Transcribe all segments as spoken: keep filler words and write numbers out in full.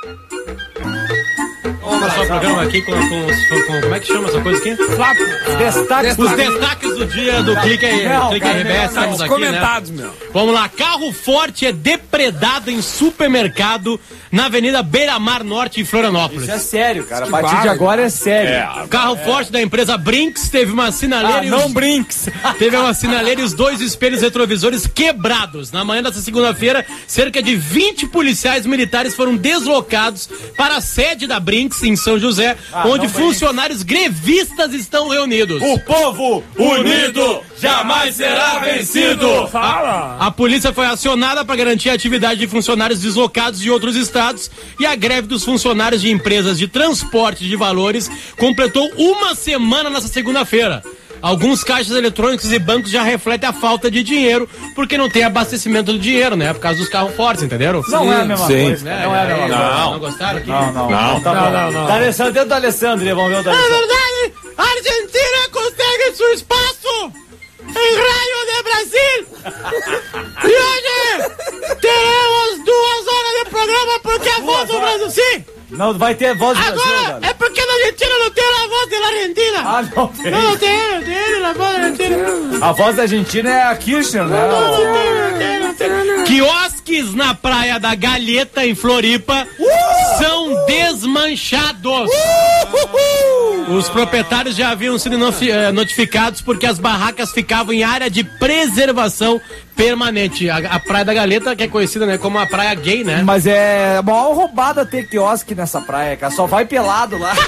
Vamos começar o programa aqui com, com, com, como é que chama essa coisa aqui? Flávio. Os destaques, os destaques do dia do Clique R B S. Estamos aqui, comentados, né? meu. Vamos lá, carro forte é depredado em supermercado na Avenida Beira-Mar Norte, em Florianópolis. Isso é sério, cara. A partir de agora é sério. É, carro é. forte da empresa Brinks teve uma sinaleira. Ah, e não os... Brinks. Teve uma sinaleira e os dois espelhos retrovisores quebrados. Na manhã dessa segunda-feira, cerca de vinte policiais militares foram deslocados para a sede da Brinks, em São José, ah, onde funcionários grevistas estão reunidos. O povo unido jamais será vencido. Fala. A, a polícia foi acionada para garantir a atividade de funcionários deslocados de outros estados e a greve dos funcionários de empresas de transporte de valores completou uma semana nessa segunda-feira. Alguns caixas eletrônicos e bancos já refletem a falta de dinheiro porque não tem abastecimento do dinheiro, né? Por causa dos carros fortes, entenderam? Não Sim. é a mesma Sim. coisa. Né? Não é a mesma coisa. Não. Não gostaram aqui? Não, não. Não, tá não, não, não. D'Alessandro, dentro do Alessandro, vamos ver o D'Alessandro. É verdade, a Argentina consegue seu espaço em raio de Brasil. E hoje teremos duas horas de programa porque a voz do Brasil, sim. Não, vai ter voz do Agora, Brasil, cara. é porque na Argentina não tem a voz da Argentina. Ah, não tem. Não, não tem, não tem a voz da Argentina. A voz da Argentina é a Kirchner, né? Não, não, não tem, não tem, não tem. Quiosques na Praia da Galheta, em Floripa, uh! são desmanchados. Uh! Os proprietários já haviam sido notificados porque as barracas ficavam em área de preservação permanente. A, a Praia da Galheta, que é conhecida, né, como a praia gay, né? Mas é a maior roubada ter quiosque nessa praia, cara. Só vai pelado lá.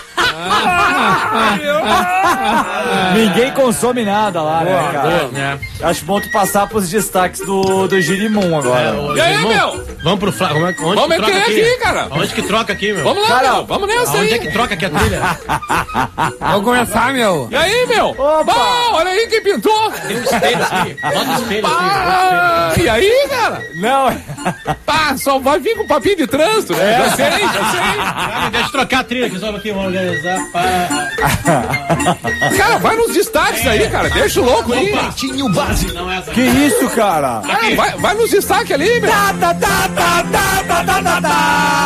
Ninguém consome nada lá, né, Boa, cara? boa, né? Acho bom tu passar pros destaques do, do Girimum agora. É, e aí, Girimum, meu? Vamos pro Flávio. Onde vamos que troca aqui, aqui, cara. Onde que troca aqui, meu? Vamos lá, cara, meu. Vamos nessa Onde aí. é que troca aqui a trilha? Vamos começar, meu. E aí, meu? Opa! Bah, olha aí quem pintou. Tem um espelho aqui. Bota o espelho Ah, aqui. e aí, cara? Não. Pá, só vai vir com papinho de trânsito, né? É. Já sei, já sei. Ah, deixa eu trocar a trilha aqui, só aqui, vamos organizar. Para... Cara, vai nos destaques aí, cara. Deixa o louco aí. Pretinho básico. Não é essa. Que isso, cara? Ah, vai, vai nos destaques ali, meu. Tá, tá, tá, tá, tá, tá, tá, tá, tá.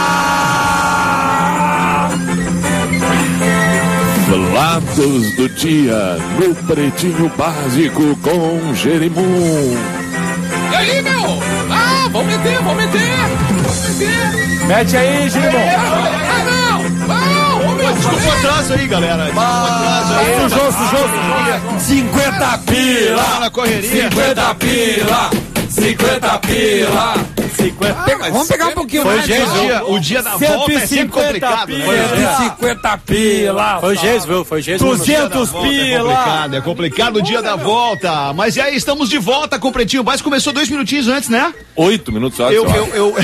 Fatos do dia no Pretinho Básico com Jerimum. E aí, meu? Ah, vamos meter, vamos meter. Vamos meter. Mete aí, Girimum. Ah, não. Não, meu. Desculpa o atraso aí, galera. Desculpa o atraso aí. Sujou, sujou, sujou. cinquenta pila. Na correria. cinquenta pila. cinquenta pila. cinquenta. Pega, vamos pegar um pouquinho Foi mais. o dia, o dia da volta é sempre complicado. pila. Né? cento e cinquenta pila. Foi o Geis, viu? Foi o Geis. duzentos É pila. complicado, é complicado o dia da volta. Mas e aí, estamos de volta com o Pretinho Básico. Começou dois minutinhos antes, né? Oito minutos só. Eu, eu, eu,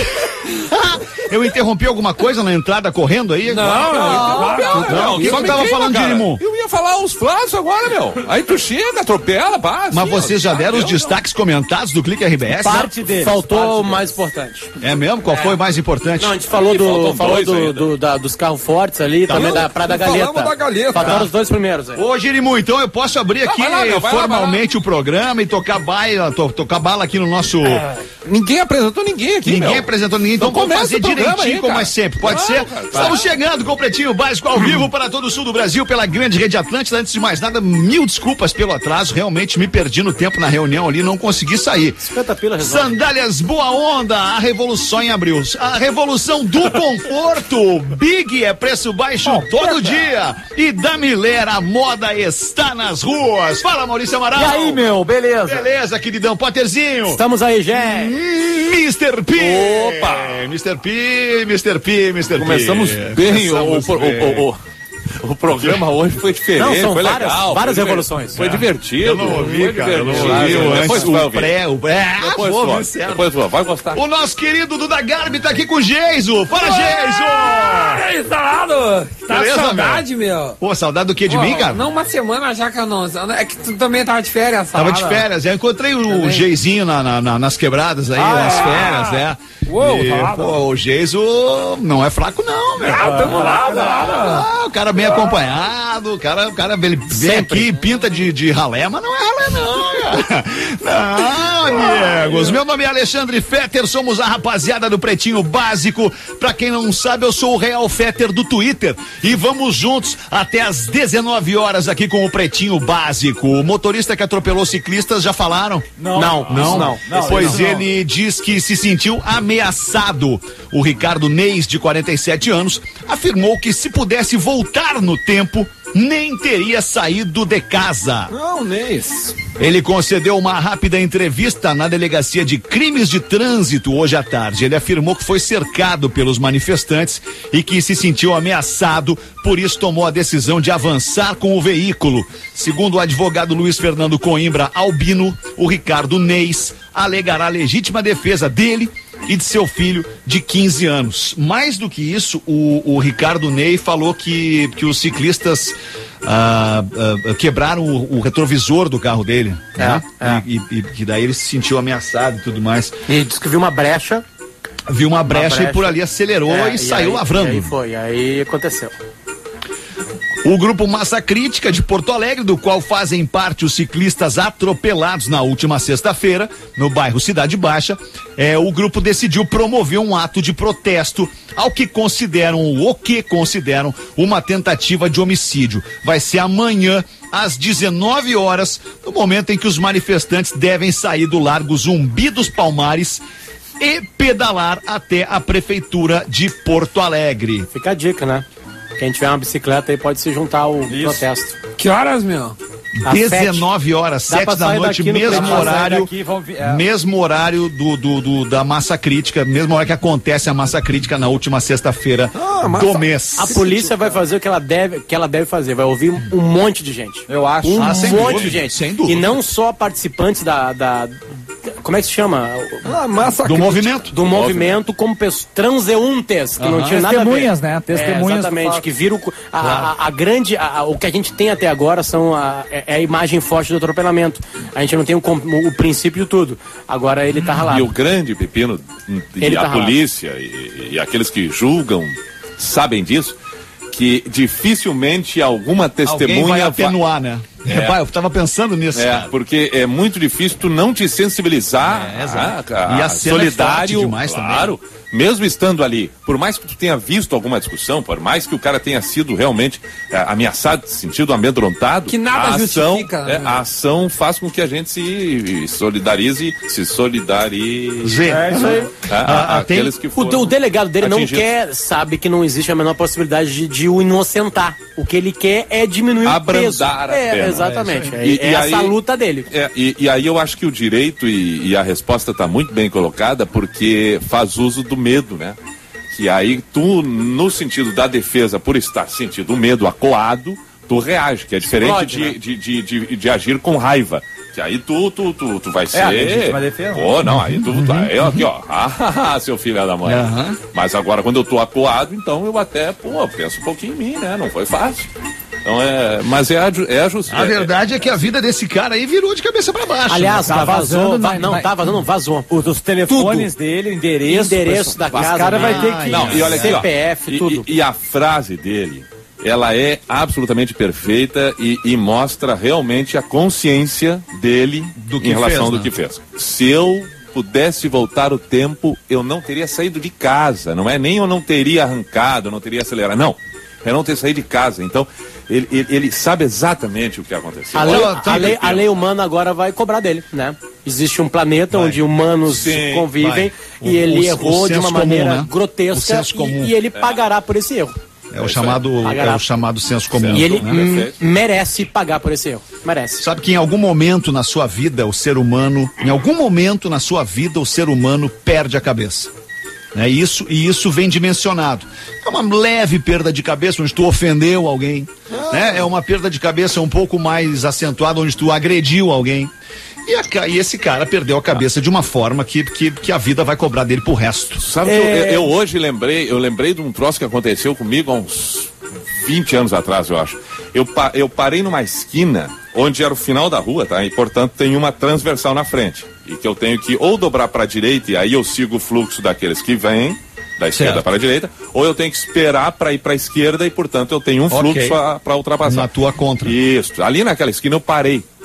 eu interrompi alguma coisa na entrada correndo aí? Não, não, não, não. O que você tava falando, Girimum? Eu ia falar os flatos agora, meu. Aí tu chega, atropela, passa. Mas vocês já deram os destaques comentados do Clique R B S? Parte dele. Faltou o mais importante. É mesmo? Qual foi o mais importante? Não, a gente falou, Ih, do, faltam falou dois do, ainda. do- da- dos carros fortes ali, também da Praia da não falamos Galheta. da Galheta. Faltaram os dois primeiros. aí. Ô, Girimum, então eu posso abrir aqui vai lá, meu, vai lá, formalmente o programa e tocar baila, to, tocar bala aqui no nosso... Ninguém apresentou ninguém aqui, Ninguém meu. apresentou ninguém, então Então vamos começa fazer o programa direitinho aí, como cara. é sempre, pode Não, ser? cara, Estamos chegando com o Pretinho Básico ao vivo para todo o sul do Brasil, pela grande rede Atlântida. Antes de mais nada, mil desculpas pelo atraso, realmente me perdi no tempo na reunião ali, não consegui sair. cinquenta pila resolve. Sandálias Boa Onda, a revolução em abril. A revolução do conforto. Big é preço baixo todo dia. E da Miller, a moda está nas ruas. Fala, Maurício Amaral. E aí, meu, beleza? Beleza, queridão. Potterzinho. Estamos aí, Gé. mister P. Opa. mister P, mister P, mister P. Começamos bem, Começamos o, o, bem. o, o, o programa hoje foi diferente, Não, são foi várias- legal. várias foi revoluções. Foi É. divertido. Eu não ouvi, foi cara. Eu não divertido. ouvi. Depois Antes tu vai o ouvir. pré, o pré. Ah, Depois vou tu ouvir vai. certo. Depois tu vai. Vai gostar. O nosso querido Duda Garbi tá aqui com o Geiso. Fala, Geiso! aí, Salado! Tá Beleza, saudade, meu? Pô, saudade do que de Pô, mim, cara? Não, uma semana já que eu não. É que tu também tava de férias, Tava Salado. de férias, eu encontrei o Também. Geizinho na, na- na- nas quebradas aí, Ah, nas é? férias, é. Uou, E, tá pô, o Geiso não é fraco não, meu. Ah, tamo lá, tamo lá. Ah, o cara bem acompanhado, o cara, o cara ele vem Sempre. aqui, pinta de, de ralé, mas não é ralé não, Não, amigos, meu nome é Alexandre Fetter, somos a rapaziada do Pretinho Básico. Pra quem não sabe, eu sou o Real Fetter do Twitter e vamos juntos até às dezenove horas aqui com o Pretinho Básico. O motorista que atropelou ciclistas, já falaram? Não, Não, Não, não. não. Pois não. ele diz que se sentiu ameaçado. O Ricardo Neis, de quarenta e sete anos, afirmou que se pudesse voltar no tempo, nem teria saído de casa. Não, Neis. Ele concedeu uma rápida entrevista na Delegacia de Crimes de Trânsito hoje à tarde. Ele afirmou que foi cercado pelos manifestantes e que se sentiu ameaçado, por isso tomou a decisão de avançar com o veículo. Segundo o advogado Luiz Fernando Coimbra Albino, o Ricardo Neis alegará legítima defesa dele e de seu filho de quinze anos. Mais do que isso, o, o Ricardo Ney falou que, que os ciclistas ah, ah, quebraram o, o retrovisor do carro dele, É, né? é. E, e, e que daí ele se sentiu ameaçado e tudo mais. E disse que viu uma brecha. Viu uma brecha, brecha. e por ali acelerou É, e, saiu aí, lavrando. E aí foi, aí aconteceu. O grupo Massa Crítica de Porto Alegre, do qual fazem parte os ciclistas atropelados na última sexta-feira, no bairro Cidade Baixa, é, o grupo decidiu promover um ato de protesto ao que consideram, o que consideram, uma tentativa de homicídio. Vai ser amanhã, às dezenove horas, no momento em que os manifestantes devem sair do Largo Zumbi dos Palmares e pedalar até a Prefeitura de Porto Alegre. Fica a dica, né? Quem tiver uma bicicleta aí pode se juntar ao protesto. Que horas, meu? Às dezenove horas, Dá sete pra da sair noite, daqui no mesmo Pretinho. horário, Daqui, vão vi- é. mesmo horário do, do, do- da massa crítica, mesmo hora que acontece a massa crítica na última sexta-feira do mês. A polícia vai fazer o que ela deve, que ela deve fazer, vai ouvir um monte de gente. Eu acho. Um Ah, sem monte dúvida, de gente. sem dúvida. E não só participantes da, da- como é que se chama? Ah, massa Do crítica. movimento. Do movimento, como pessoas transeuntes, que não tinha nada a ver. Testemunhas, né? Testemunhas É, do exatamente, fato. que viram o- a, a, a grande, a- a- o que a gente tem até agora são a, é é a imagem forte do atropelamento. A gente não tem o, com- o princípio de tudo. Agora ele tá E ralado. o grande pepino, e Ele a tá ralado. polícia e, e aqueles que julgam sabem disso, que dificilmente alguma Alguém testemunha vai va- atenuar, né? É. Vai, eu tava pensando nisso, É, cara. porque é muito difícil tu não te sensibilizar. É, exato. a- E a a cena é solidário, forte demais também. claro. Mesmo estando ali, por mais que tu tenha visto alguma discussão, por mais que o cara tenha sido realmente é, ameaçado, sentido amedrontado, Que nada a ação, justifica, é, né? a ação faz com que a gente se solidarize, se solidarize. Zé. É isso aí. a- a- Ah, ah, tem- aqueles que O, foram o delegado dele não atingidos. quer, sabe que não existe a menor possibilidade de, de o inocentar. O que ele quer é diminuir o Abrandar peso. a É, pena. exatamente. É, E- é e essa aí- luta dele. É, e, e aí eu acho que o direito e, e a resposta está muito bem colocada, porque faz uso do medo, né? Que aí tu, no sentido da defesa, por estar sentindo o medo acuado, tu reage, que é diferente Explode, de, né? de, de, de, de agir com raiva. Que aí tu, tu, tu, tu vai ser. a legítima defesa. Pô, não, aí tu. tu aí, aqui, ó. Ah, seu filho da mãe. Aham. Mas agora, quando eu tô acuado, então eu até, pô, penso um pouquinho em mim, né? Não foi fácil. Então é. Mas é a, ju- é a justiça. A verdade é que a vida desse cara aí virou de cabeça pra baixo. Aliás, tá tá vazou. vazando vai- na- não, na- tá vazando, não, vazou. Os dos telefones dele, endereço. Endereço da Os casa, caras né? vai ter que. Não, e olha aqui, ó. C P F, E- tudo. E, e a frase dele, ela é absolutamente perfeita e, e mostra realmente a consciência dele Do que em relação fez, do né? que fez. Se eu pudesse voltar o tempo, eu não teria saído de casa. Não é nem eu não teria arrancado, eu não teria acelerado. Não, eu não ter saído de casa. Então, ele, ele, ele sabe exatamente o que aconteceu. A lei, Olha, a, lei, a lei humana agora vai cobrar dele, né? Existe um planeta Vai. onde humanos Sim, convivem vai. e O- ele o- errou o de uma senso maneira comum, né? O grotesca senso e- comum. e, ele pagará por esse erro. É o chamado, é Pagará. o chamado senso comum. E ele né? hum, Perfeito. merece pagar por esse erro. Merece. Sabe que em algum momento na sua vida, o ser humano, em algum momento na sua vida, o ser humano perde a cabeça. Né? E isso, e isso vem dimensionado. É uma leve perda de cabeça, onde tu ofendeu alguém. Né? É uma perda de cabeça um pouco mais acentuada, onde tu agrediu alguém. E, a ca- e esse cara perdeu a cabeça de uma forma que, que, que a vida vai cobrar dele pro resto. Sabe que eu, eu- eu hoje lembrei, eu lembrei de um troço que aconteceu comigo há uns vinte anos atrás, eu acho. Eu, pa- eu parei numa esquina onde era o final da rua, tá? E portanto tem uma transversal na frente. E que eu tenho que ou dobrar para a direita e aí eu sigo o fluxo daqueles que vêm da esquerda Certo. para a direita, ou eu tenho que esperar para ir para a esquerda e portanto eu tenho um Ok. fluxo para ultrapassar. Na tua contra. Isso. Ali naquela esquina eu parei.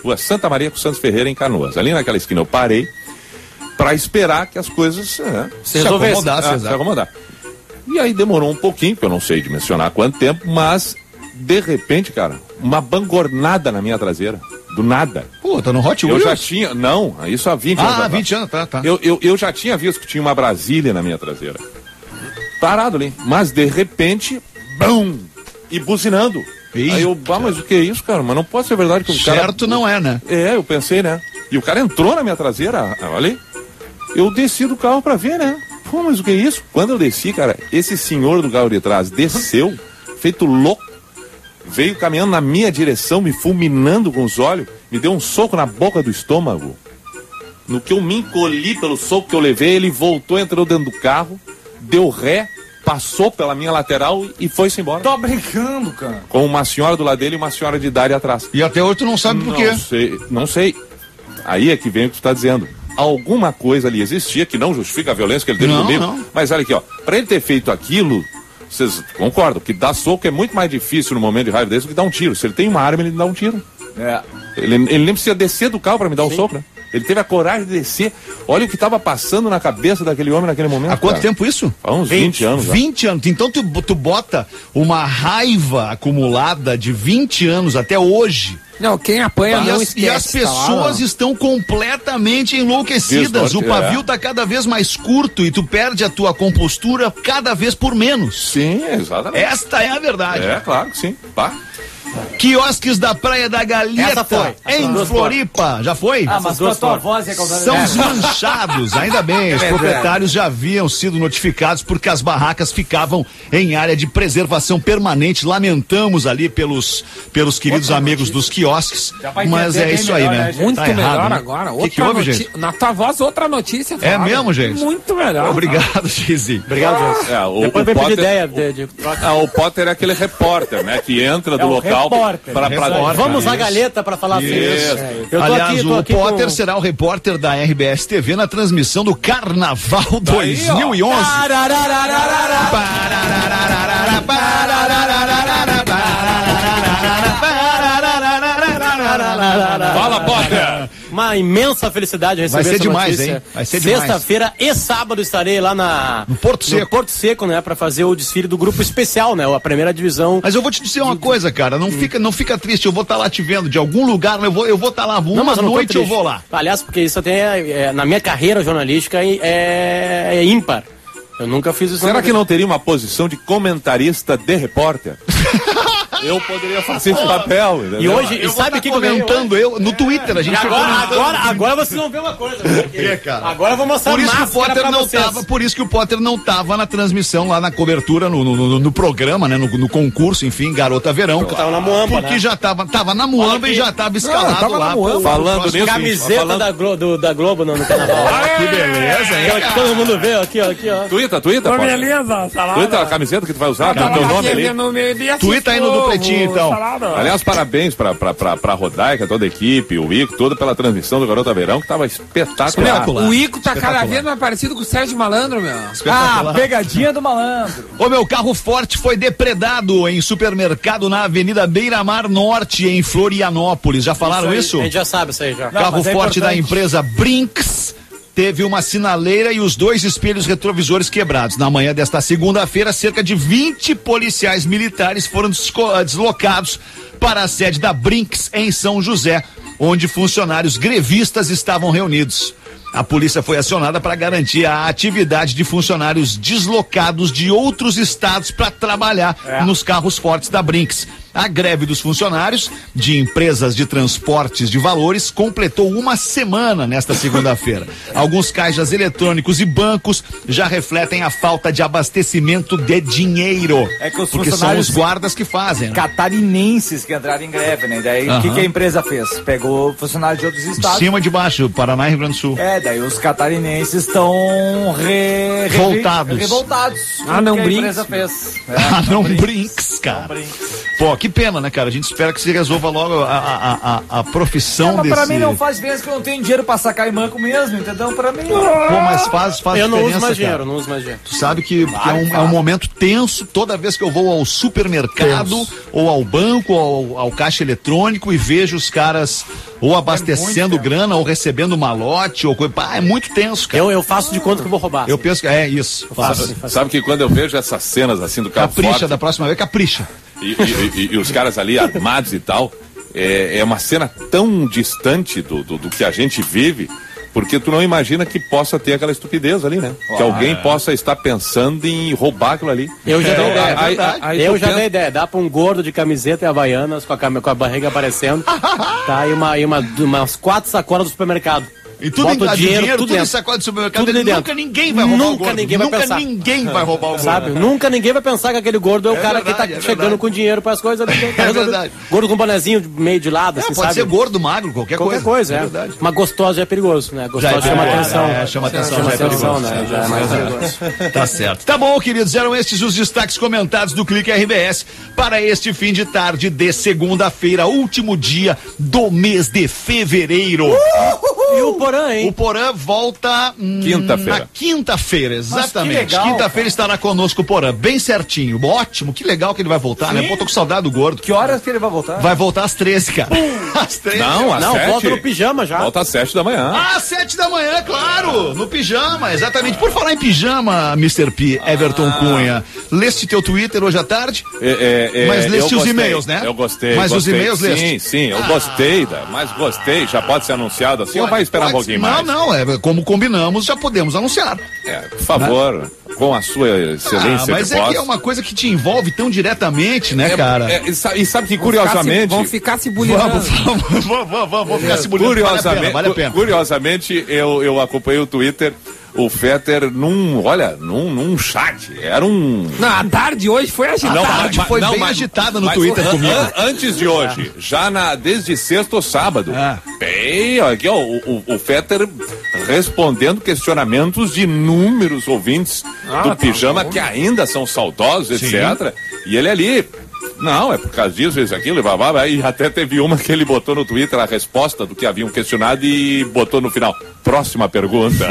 Rua Santa Maria com Santos Ferreira, em Canoas. Ali naquela esquina eu parei para esperar que as coisas é, se resolvessem. Ah, se acomodar. E aí demorou um pouquinho, porque eu não sei dimensionar quanto tempo, mas de repente, cara, uma bangornada na minha traseira. Do nada. Pô, tá no Hot Eu Wheels? já tinha, não, isso há vinte anos Ah, atrás. vinte anos, tá, tá. Eu, eu, eu já tinha visto que tinha uma Brasília na minha traseira. Parado ali. Mas de repente, bum! E buzinando. Eita. Aí eu, ah, mas o que é isso, cara? Mas não pode ser verdade que o cara... Certo não é, né? É, eu pensei, né? E o cara entrou na minha traseira, olha aí. Eu desci do carro pra ver, né? Pô, mas o que é isso? Quando eu desci, cara, esse senhor do carro de trás desceu, feito louco, veio caminhando na minha direção, me fulminando com os olhos, me deu um soco na boca do estômago. No que eu me encolhi pelo soco que eu levei, ele voltou, entrou dentro do carro, deu ré, passou pela minha lateral e foi-se embora. Tô brincando, cara. Com uma senhora do lado dele e uma senhora de idade atrás. E até hoje tu não sabe por quê. Não sei, não sei. Aí é que vem o que tu tá dizendo. Alguma coisa ali existia que não justifica a violência que ele teve Não, comigo. não. Mas olha aqui, ó. Pra ele ter feito aquilo, vocês concordam que dar soco é muito mais difícil no momento de raiva desse do que dar um tiro. Se ele tem uma arma, ele dá um tiro. É. Ele, ele nem precisa descer do carro pra me dar um soco, né? Ele teve a coragem de descer. Olha o que tava passando na cabeça daquele homem naquele momento. Há quanto cara. tempo isso? Há uns vinte anos. já. vinte anos. Então tu, tu bota uma raiva acumulada de vinte anos até hoje. Não, quem apanha E não as, esquece. e as tá lá, pessoas não. estão completamente enlouquecidas. Desnorte, O pavio é. tá cada vez mais curto e tu perde a tua compostura cada vez por menos. Sim, exatamente. Esta é a verdade. É, claro que sim. Pá. Quiosques da Praia da Galheta, Essa foi. em Duas Floripa. Já foi? Ah, mas com a duas tua fotos. voz é causada. São desmanchados, ainda bem, os verdade. proprietários já haviam sido notificados porque as barracas ficavam em área de preservação permanente. Lamentamos ali pelos, pelos queridos Outra amigos notícia. dos quiosques, Já vai mas entender é bem isso aí, melhor, né? né, gente? Muito Tá melhor errado, né? agora. O Outra que, que houve, noti- gente? Na tua voz, outra notícia. É falada. mesmo, gente? Muito melhor. Obrigado, Gizi. Obrigado, José. É, o, Depois o vem pedir Potter, ideia de, de troca. Ah, o Potter é aquele repórter, né? Que entra do É o local repórter. pra, pra, Repórter. Vamos à Isso. galeta pra falar sobre Isso. isso. Eu tô Aliás, aqui, tô o aqui Potter com... será o repórter da R B S T V na transmissão do Carnaval dois mil e onze. Fala, Potter! Uma imensa felicidade receber Vai ser essa demais, notícia. hein? Vai ser demais. Sexta-feira e sábado estarei lá na... No Porto Seco. No Porto Seco, né? Pra fazer o desfile do grupo especial, né? A primeira divisão. Mas eu vou te dizer uma coisa, cara, não fica, não fica triste, eu vou estar lá te vendo, de algum lugar, eu vou eu vou estar lá, uma eu não tô noite eu triste. vou lá. Aliás, porque isso até é, é, na minha carreira jornalística é, é ímpar. Eu nunca fiz isso. Será na que não teria uma posição de comentarista de repórter? Eu poderia fazer esse papel. E entendeu? hoje, e sabe o que que eu ganhei hoje? comentando eu no Twitter, a gente E fica agora, comentando. agora, agora vocês vão ver uma coisa. porque É, cara. Agora eu vou mostrar Por isso que o máscara Potter pra não vocês. tava, por isso que o Potter não tava na transmissão lá na cobertura no, no, no- no programa, né, no, no concurso, enfim, Garota Verão. Eu tava na Muamba, Porque né? já tava, tava na Muamba Olha e aqui. já tava escalado tava lá. na Muamba. pro- Falando pro- nisso, Camiseta falando- da, Glo- do, da Globo no, no carnaval. Que beleza, hein? Aquela que todo mundo vê, aqui, ó, aqui, ó. Tuita, tuita, Ô, Potter. beleza, salada. Tuita a camiseta que tu vai usar, tem o Tava teu nome aqui ali. no meio de Tuita aí no assistir dupletinho, o então. salada. Aliás, parabéns pra, pra, pra, pra Rodaica, toda a equipe, o Ico, toda pela transmissão do Garota Verão, que tava espetacular. Espetacular. O Ico tá cada Espetacular. vez mais parecido com o Sérgio Malandro, meu. Ah, pegadinha do malandro. O meu carro forte foi depredado em supermercado na Avenida Beira-Mar Norte, em Florianópolis. Já falaram aí, isso? A gente já sabe isso aí já. Não, Carro mas é forte da importante. empresa Brinks teve uma sinaleira e os dois espelhos retrovisores quebrados. Na manhã desta segunda-feira, cerca de vinte policiais militares foram desco- deslocados para a sede da Brinks em São José, onde funcionários grevistas estavam reunidos. A polícia foi acionada para garantir a atividade de funcionários deslocados de outros estados para trabalhar nos carros fortes da Brinks. A greve dos funcionários de empresas de transportes de valores completou uma semana nesta segunda-feira. Alguns caixas eletrônicos e bancos já refletem a falta de abastecimento de dinheiro. É que os porque são funcionários os guardas que fazem, né? Catarinenses que entraram em greve, né? Daí o que, Aham. que a empresa fez? Pegou funcionários de outros De estados. cima e de baixo, Paraná e Rio Grande do Sul. É, daí os catarinenses estão re... re- Revoltados. revoltados. Ah, não que a brinques. empresa fez. É, Ah, não brinks, cara. brinques. Pô, que pena, né, cara? A gente espera que se resolva logo a, a, a, a profissão Não, mas desse... pra mim não faz diferença que eu não tenho dinheiro pra sacar em banco mesmo, entendeu? Pra mim... Pô, mas faz, faz Eu não diferença, uso mais cara. dinheiro, não uso mais dinheiro. Tu sabe que, que é, um, é um momento tenso toda vez que eu vou ao supermercado, tenso. ou ao banco, ou ao, ao caixa eletrônico e vejo os caras ou abastecendo é grana, ou recebendo malote, ou coisa. Pá, é muito tenso, cara. Eu, eu faço de conta que eu vou roubar. Eu penso que é isso. faço. Sabe, sabe que quando eu vejo essas cenas assim do carro Capricha, forte, da próxima vez, capricha. e, e, e, e os caras ali armados e tal, é, é uma cena tão distante do, do, do que a gente vive, porque tu não imagina que possa ter aquela estupidez ali, né? Ah, que alguém é. possa estar pensando em roubar aquilo ali. Eu já dei ideia. aí- aí- aí eu tu já pensa- dei ideia. Dá pra um gordo de camiseta e havaianas com a, cam- com a barriga aparecendo. Tá, e, uma, e uma, umas quatro sacolas do supermercado. E tudo Bota em o dinheiro, dinheiro, tudo, tudo em dentro. sacola de supermercado. Tudo ali Nunca dentro. ninguém vai roubar o Nunca gordo. ninguém vai Nunca pensar. ninguém vai roubar o gordo. Sabe? Nunca ninguém vai pensar que aquele gordo é o É cara verdade, que tá é chegando verdade. com dinheiro pras coisas. Tá resolvido. verdade. Gordo com bonezinho de meio de lado, É, assim, pode sabe? ser gordo, magro, qualquer, Qualquer coisa. coisa, é. verdade. Mas gostosa já é perigoso, né? Gostosa Já é chama perigoso, atenção. é, chama atenção, Chama já é atenção, perigoso. né? Já é mais perigoso. Tá certo. Tá bom, queridos, eram estes os destaques comentados do Clique R B S para este fim de tarde de segunda-feira, último dia do mês de fevereiro. E o Porã, hein? O Porã volta hum, Quinta-feira. na quinta-feira, exatamente. legal, Quinta-feira estará conosco o Porã, bem certinho. Ótimo, que legal que ele vai voltar, né? Pô, tô com saudade do gordo. Que horas que ele vai voltar? Vai voltar às treze, cara. Às treze. Não, às Não, sete. volta no pijama já. Volta às sete da manhã. Às sete da manhã, claro! No pijama, exatamente. Por falar em pijama, mister P, Everton Cunha, leste teu Twitter hoje à tarde? É, é, é, Mas leste eu os gostei, e-mails, né? Eu gostei. Mas os gostei. e-mails Sim, leste? sim, eu gostei, da, mas gostei. Já pode ser anunciado assim ou vai esperar um Pode- pouquinho não, mais? Não, não, é como combinamos, já podemos anunciar. É, por favor, com a sua excelência Ah, mas de é voz. que é uma coisa que te envolve tão diretamente, né, cara? É, e sa- e sabe que Vão ficar se- curiosamente. Vão ficar se bulinando. Vamos, vamos, vamos, vamos, vamos ficar se bonito. Curiosamente, Vale a pena, vale a pena. curiosamente eu, eu acompanhei o Twitter, o Fetter num, olha, num, num chat. Era um. Não, a tarde hoje foi agitada. Não, tarde foi bem agitada no Twitter an- comigo. an- antes de hoje, já na, desde sexta ou sábado. Ah. Bem, aqui, ó, o, o, o Fetter respondendo questionamentos de inúmeros ouvintes do pijama que ainda são saudosos, etcétera. E ele ali. Não, é por causa disso, isso, aquilo, e, blá, blá, blá, e até teve uma que ele botou no Twitter a resposta do que haviam questionado e botou no final. Próxima pergunta.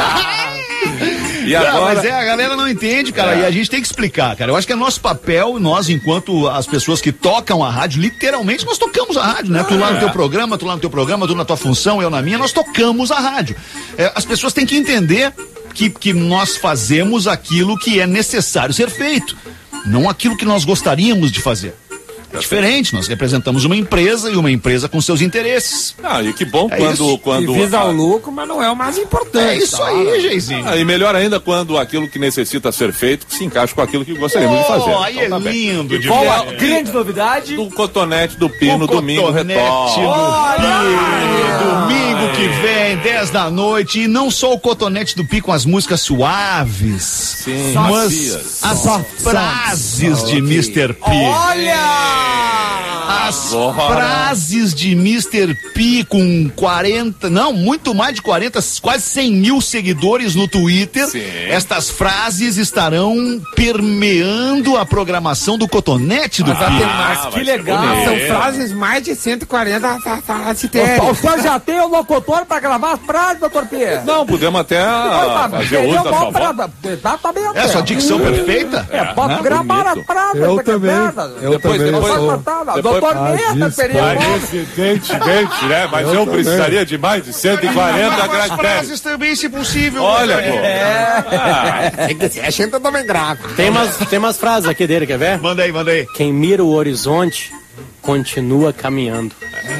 E Não, agora... mas é, a galera não entende, cara, É. e a gente tem que explicar, cara. Eu acho que é nosso papel, nós, enquanto as pessoas que tocam a rádio, literalmente, nós tocamos a rádio, né? Tu lá no teu programa, tu lá no teu programa, tu na tua função, eu na minha, nós tocamos a rádio. É, as pessoas têm que entender que, que nós fazemos aquilo que é necessário ser feito, não aquilo que nós gostaríamos de fazer. É diferente, nós representamos uma empresa e uma empresa com seus interesses. Ah, e que bom É quando... isso. quando Que visa a- o lucro, mas não é o mais importante. É isso tá? aí, Geizinho. Ah, e melhor ainda quando aquilo que necessita ser feito se encaixa com aquilo que gostaríamos de fazer. Oh, aí Então, é tá bem. lindo de Qual ver. a grande novidade? Do cotonete do Pino, O domingo, cotonete retorna. do Pi, domingo que vem, dez da noite, e não só o cotonete do Pi com as músicas suaves, Sim, mas macias. as frases de mister P. Olha! As Bora. frases de mister P com quarenta, não, muito mais de quarenta, quase cem mil seguidores no Twitter. Sim. Estas frases estarão permeando a programação do cotonete do Mas, Pi. até- Ah, mas vai que ser legal. bonito. São frases mais de cento e quarenta frases. O senhor já tem o locutor pra gravar as frases, doutor P? Não, podemos até ah, fazer uso da sua voz. Tá, tá bem É a sua dicção perfeita? É, pode né? gravar Bonito. as frases. Eu tá também. quebrada. Eu Depois- também depois- sou. depois- Doutor Ah, Meta diz, seria pai. bom. Evidentemente, né? Mas eu, Eu também. precisaria de mais de cento e quarenta As caracteres. frases também, se possível. Olha, pô. Ah, Tem que ser, a gente também grava. Tem umas, tem umas frases aqui dele, quer ver? Manda aí, manda aí. Quem mira o horizonte continua caminhando.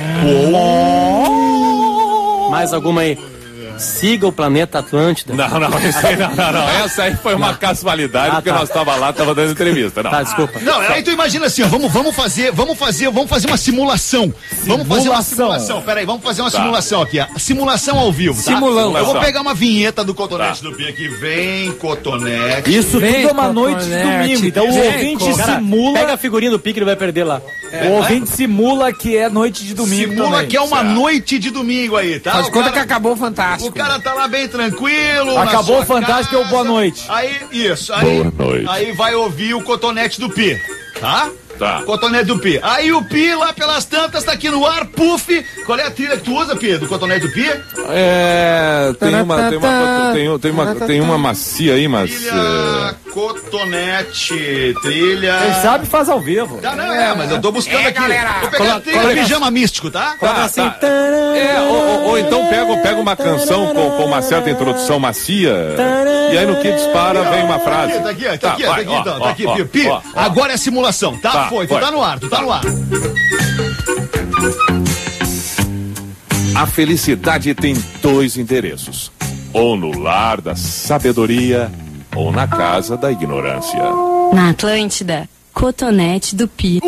Mais alguma aí? Siga o planeta Atlântida. Não, não, esse aí, não, não, não. Essa aí foi uma casualidade, Ah, porque tá. nós tava lá, tava dando entrevista. Não. Tá, desculpa. Não, aí tu imagina assim, ó, vamos, vamos fazer, vamos fazer, vamos fazer uma simulação. Vamos fazer uma simulação. Peraí, vamos fazer uma Tá. simulação aqui, ó. Simulação ao vivo, tá? Simulão. Eu vou Tá. pegar uma vinheta do Cotonete Tá. do Pi aqui. Vem, Cotonete. Isso Vem, tudo é uma noite de cotonete. domingo. Então o Vem, ouvinte Cara, simula. pega a figurinha do pique, ele vai perder lá. O ouvinte simula que é noite de domingo. Simula também. que é uma noite de domingo aí, tá? Faz O conta cara- que acabou o Fantástico. O cara tá lá bem tranquilo. na Acabou sua o Fantástico, casa. é o boa noite. Aí, isso. Aí, Boa noite. Aí vai ouvir o Cotonete do Pi, tá? Tá. Cotonete do Pi. Aí o Pi, lá pelas tantas, tá aqui no ar, puff. Qual é a trilha que tu usa, Pi, do Cotonete do Pi? É. Tem uma, tem uma, tem, tem uma, tem uma macia aí, mas. Trilha, Cotonete, trilha... Quem sabe faz ao vivo. Tá, não, é, mas eu tô buscando É, aqui. galera. Vou pegar a trilha pijama místico, tá? Tá, assim, tá. É, ou, ou- ou então pega, pega uma canção com, com uma certa introdução macia. E aí no que dispara vem uma frase. Tá aqui, tá aqui, tá aqui, vai, tá aqui, ó, então, ó, tá aqui, ó, Pi. Pi, ó, ó. agora é simulação, tá? Tá, foi, tu foi. tá no ar, tu tá no ar. A felicidade tem dois endereços: ou no lar da sabedoria, ou na casa da ignorância. Na Atlântida, Cotonete do Pi.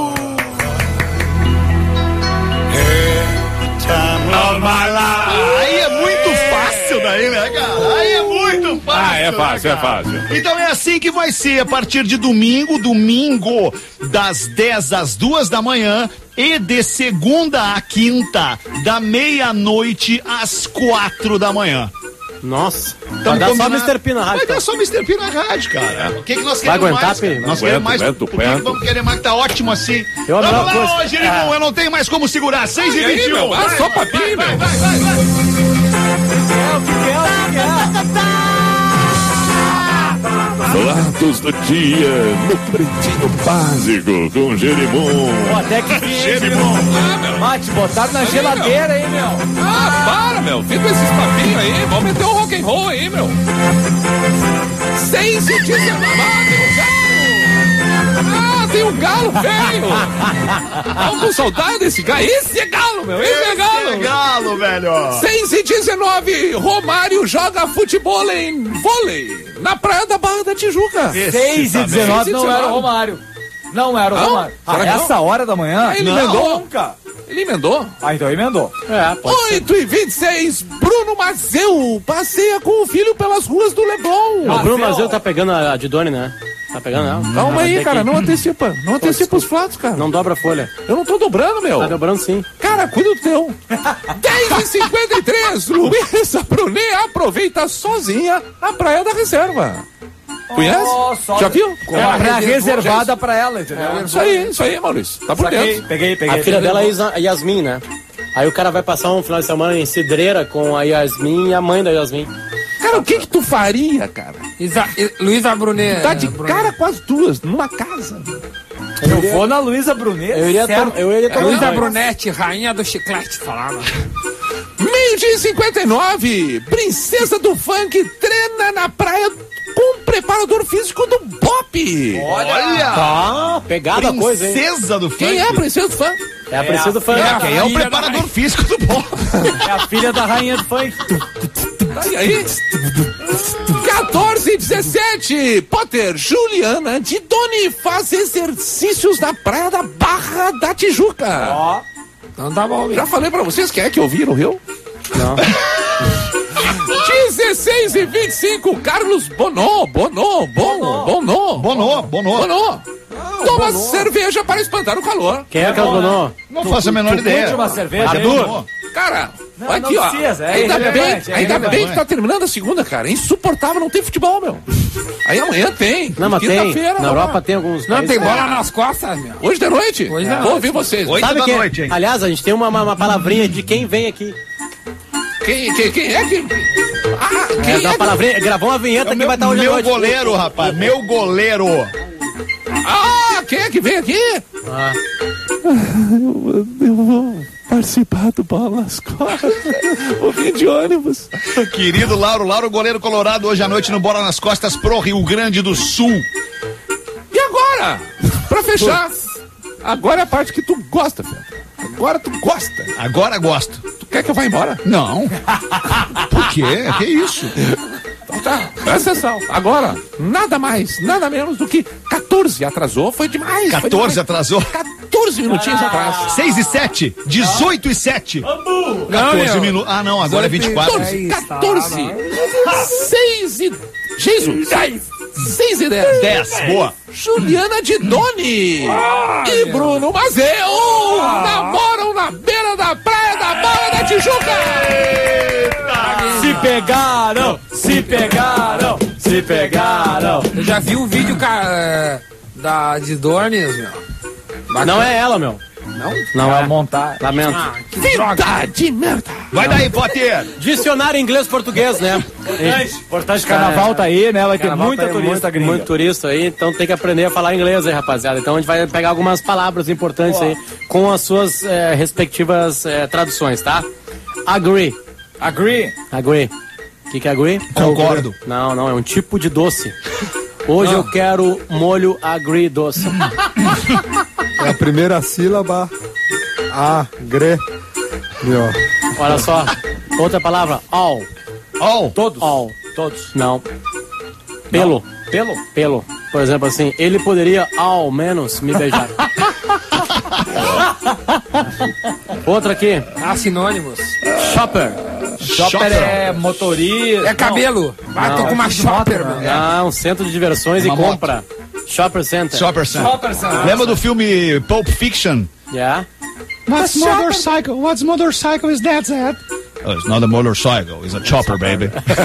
Aí é muito fácil daí, né, cara? Aí é muito fácil. Ah, é fácil, né, é cara? fácil. Então é assim que vai ser a partir de domingo, domingo, das dez às duas da manhã e de segunda a quinta, da meia-noite às quatro da manhã. Nossa. Então, Vai dar só combinado. mister P na rádio. Vai dar Então. só mister P na rádio, cara. O que, que nós Vai queremos aguentar, mais? Pi? Cara? Nós Aguento, queremos mais. aguento, O que, que aguento. vamos querer mais que tá ótimo assim? Eu amo Vamos uma lá, coisa. ô, Jerimum, eu não tenho mais como segurar. seis e E aí, vinte e um. meu? Ah, só papinho, vai, meu. vai, vai, vai. É o que quer, é o que quer. Pratos do dia no Pretinho Básico com Jerimum. Pô, até que fim. Mate, botaram na geladeira, hein, meu? Ah, para, meu. Fica esses papinhos aí. Vamos meter um rock and roll aí, meu. Seis e dezenove. Ah, tem um galo. Ah, tem um galo, velho. Tava com saudade desse galo. Esse é galo, meu. Esse, é galo. Galo, velho. seis e dezenove, Romário joga futebol em vôlei na praia da Barra da Tijuca. seis e dezenove não era o Romário. Não era o Não? Romário. Ah, Será que não? essa hora da manhã? Ah, ele Não. emendou? Nunca. Ele emendou. Ah, então emendou. É, pode ser. oito e vinte e seis, Bruno Mazeu passeia com o filho pelas ruas do Leblon. O Bruno Mazeu tá pegando a de Doni, né? Tá pegando ela. Calma Vai aí, ter cara, que- não antecipa. Não antecipa os fatos, cara. Não dobra a folha. Eu não tô dobrando, meu. Tá dobrando sim. Cara, cuida do teu. dez e cinquenta e três, Luísa Brunet aproveita sozinha a Praia da Reserva. Conhece? Oh, só- Já viu? É uma praia reservou, reservada pra ela, entendeu? Isso aí, isso aí, Maurício. Tá por Saquei, dentro. peguei, peguei. A filha peguei. dela é Isa- Yasmin, né? Aí o cara vai passar um final de semana em Cidreira com a Yasmin e a mãe da Yasmin. Cara, o que que tu faria, cara? Isa, I- Luísa Brunet. Tá de Brunet. cara com as duas, numa casa. Eu vou na Luísa Brunet. Eu iria, certo. tom, eu iria É tomar Luísa banho. Brunete, rainha do chiclete, falava. Meio-dia e cinquenta e nove, princesa do funk treina na praia com o preparador físico do Bop. Olha. Tá, pegada a coisa, hein? Princesa do funk. Quem é a princesa do funk? É a princesa do funk. é a- Quem é o Filha da preparador físico do Bop? É a filha da rainha do funk. Tá aí? quatorze e dezessete, Potter, Juliana de Doni faz exercícios na praia da Barra da Tijuca. Ó. Então tá bom, Já falei pra vocês, quem é que ouviram, Rio? Não. dezesseis e vinte e cinco, Carlos Bonô, Bonô, Bonô, Bonô, Bonô, Bonô. Bonô. Toma cerveja para espantar o calor. Quem é que abandonou? Não faço a menor Tu ideia. curte uma cerveja, Arthur. hein? Cara, Não, aqui, não ó. precisa, é ainda bem, irrelevante, é ainda bem irrelevante. que tá terminando a segunda, cara. É insuportável, não tem futebol, meu. Aí amanhã tem. Não, mas tem. Quinta-feira, Na lá. Europa tem alguns. Não, países tem que- bola nas costas, meu. Hoje de noite? Hoje de Vou noite. ouvir vocês. Oito Sabe da quem? noite, hein? Aliás, a gente tem uma, uma, uma palavrinha de quem vem aqui. Quem, quem, quem é que. Ah, quem É, é, dá uma que... palavrinha, gravou uma vinheta que vai estar hoje à Meu noite. goleiro, rapaz. Meu goleiro. Ah, quem é que vem aqui? Ah. Eu vou participar do Bola nas Costas. Vou vir de ônibus. Querido Lauro, Lauro, goleiro colorado, hoje à noite no Bola nas Costas pro Rio Grande do Sul. E agora? Pra fechar. Agora é a parte que tu gosta, Pedro. Agora tu gosta. Agora gosto. Tu quer que eu vá embora? Não. Por quê? Que isso? Então tá, presta atenção. Agora, nada mais, nada menos do que quatorze atrasou, foi demais. foi quatorze demais. atrasou. quatorze minutinhos atrás. seis e sete. dezoito e sete. quatorze minutos. Ah, não, agora é vinte e quatro. quatorze, quatorze, seis e... Jesus, seis e dez. dez. Boa. Juliana de Doni e Bruno Mazeu namoram na beira da praia da Barra da Tijuca. Se pegaram, se pegaram, se pegaram. Eu já vi um vídeo, cara, da de Dornes, meu. Não é ela, meu. Não? Não é. montar. Lamento. Ah, que droga. Verdade, merda. Vai daí, Potter. Dicionário inglês-português, né? Importante, carnaval tá aí, né? Vai ter Carnaval muita tá aí, turista muito, gringa. muito turista aí, então tem que aprender a falar inglês aí, rapaziada. Então a gente vai pegar algumas palavras importantes aí com as suas eh, respectivas eh, traduções, tá? Agree. Agree. Agree. O que, que é agree? Concordo. Não, não, é um tipo de doce. Hoje eu quero molho agree doce. É a primeira sílaba. A, gre. Meu. Olha só. Outra palavra, all. All. Todos. All. Todos. Não. Pelo. Pelo? Pelo. Por exemplo, assim, ele poderia ao menos me beijar. Outra aqui. Ah, sinônimos. Shopper. Shopper é motorista. É cabelo. Vai, Não, tô com uma é tudo shopper, moto, mano. Ah, um centro de diversões Uma e compra. Shopper Center. Shopper Center. Shopper Center. Lembra do filme Pulp Fiction? Yeah. What's motorcycle? What's motorcycle is that, Zed? Oh, it's not a motorcycle, it's a chopper, baby.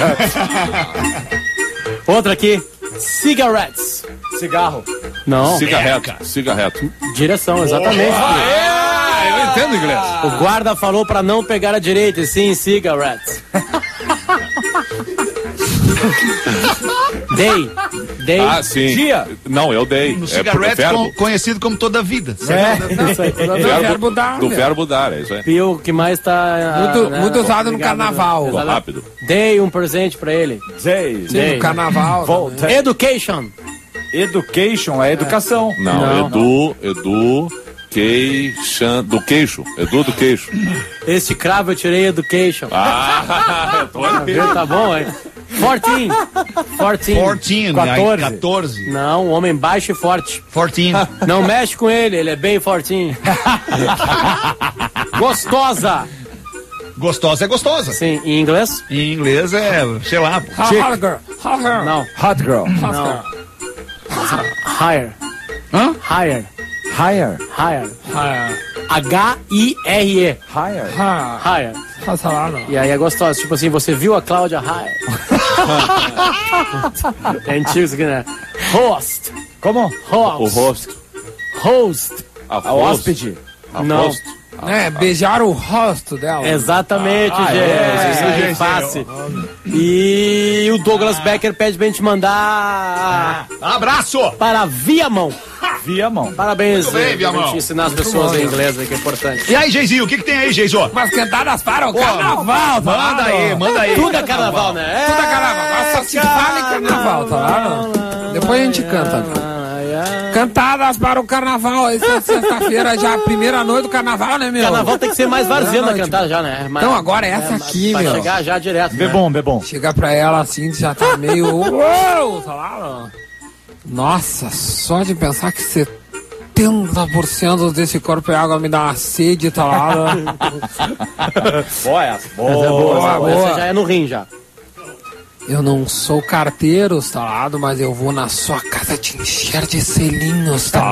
Outra aqui. Cigarettes. Cigarro. Não. Cigarreto, cigarreto. Direção, exatamente. Ah, eu entendo inglês. O guarda falou pra não pegar a direita, e sim, cigarettes. Day. Day. Ah, sim. Dia. Não, eu dei. No É cigarette, verbo. con- conhecido como toda a vida. É, isso aí. Do verbo dar, do meu. verbo dar, é isso aí. E o que mais tá... Muito- né, muito usado no ligado carnaval. Exato. Rápido. Dei um presente pra ele. Day. Sim, Day. no carnaval. Volta. Education. Education é educação. Não, Não. Edu, Edu, queixan, do queixo. Edu do queixo. Esse cravo eu tirei education. Ah, eu tô Ah, viu? Tá bom, hein? Fourteen. Fourteen. quatorze, Quatorze. quatorze. Não, um homem baixo e forte. quatorze. Não mexe com ele, ele é bem fortinho. Gostosa. Gostosa é gostosa. Sim, em inglês? Em inglês é, sei lá. Hot girl. Hot girl. Não. Hot girl. Hot Não. girl. Higher. Hã? Higher. Higher. Higher. Ah, H I R E. Higher. ah, Higher. ah, sei lá, não. E aí é gostosa. Tipo assim, você viu a Cláudia Higher? É antigo isso aqui, né? Host. Como? Host. O rosto. Host. A A hóspede. A Não. rosto. É, beijar o rosto dela. Exatamente, Ah, gente. é, Isso é, é face. E o Douglas Becker pede pra gente mandar Abraço! para Viamão. Via mão. Parabéns, Muito bem, eh, pra Viamão. gente ensinar as pessoas em inglês aí, que é importante. E aí, Geizinho, o que, que tem aí, Geizo? Umas cantadas para o carnaval, tá Manda lá, aí, não? manda aí. Tudo é carnaval, né? Tudo é carnaval. Só se fala em carnaval, tá lá, não? Depois a gente canta, não? Cantadas para o carnaval. Essa é sexta-feira já, a primeira noite do carnaval, né, meu? Carnaval tem que ser mais varziano Não, a não, cantar já, né? Mas- Então agora é essa aqui, Pra meu. chegar já direto. né? Bebom, bebom. Chega pra ela assim, já tá meio. Uou, tá lá, não? Nossa, só de pensar que setenta por cento desse corpo é água me dá uma sede, tá lá. Não? Boa essa. Essa é boa, Boa, essa, boa. essa já é no rim já. Eu não sou carteiro, tá lá, mas eu vou na sua casa te encher de selinhos, tá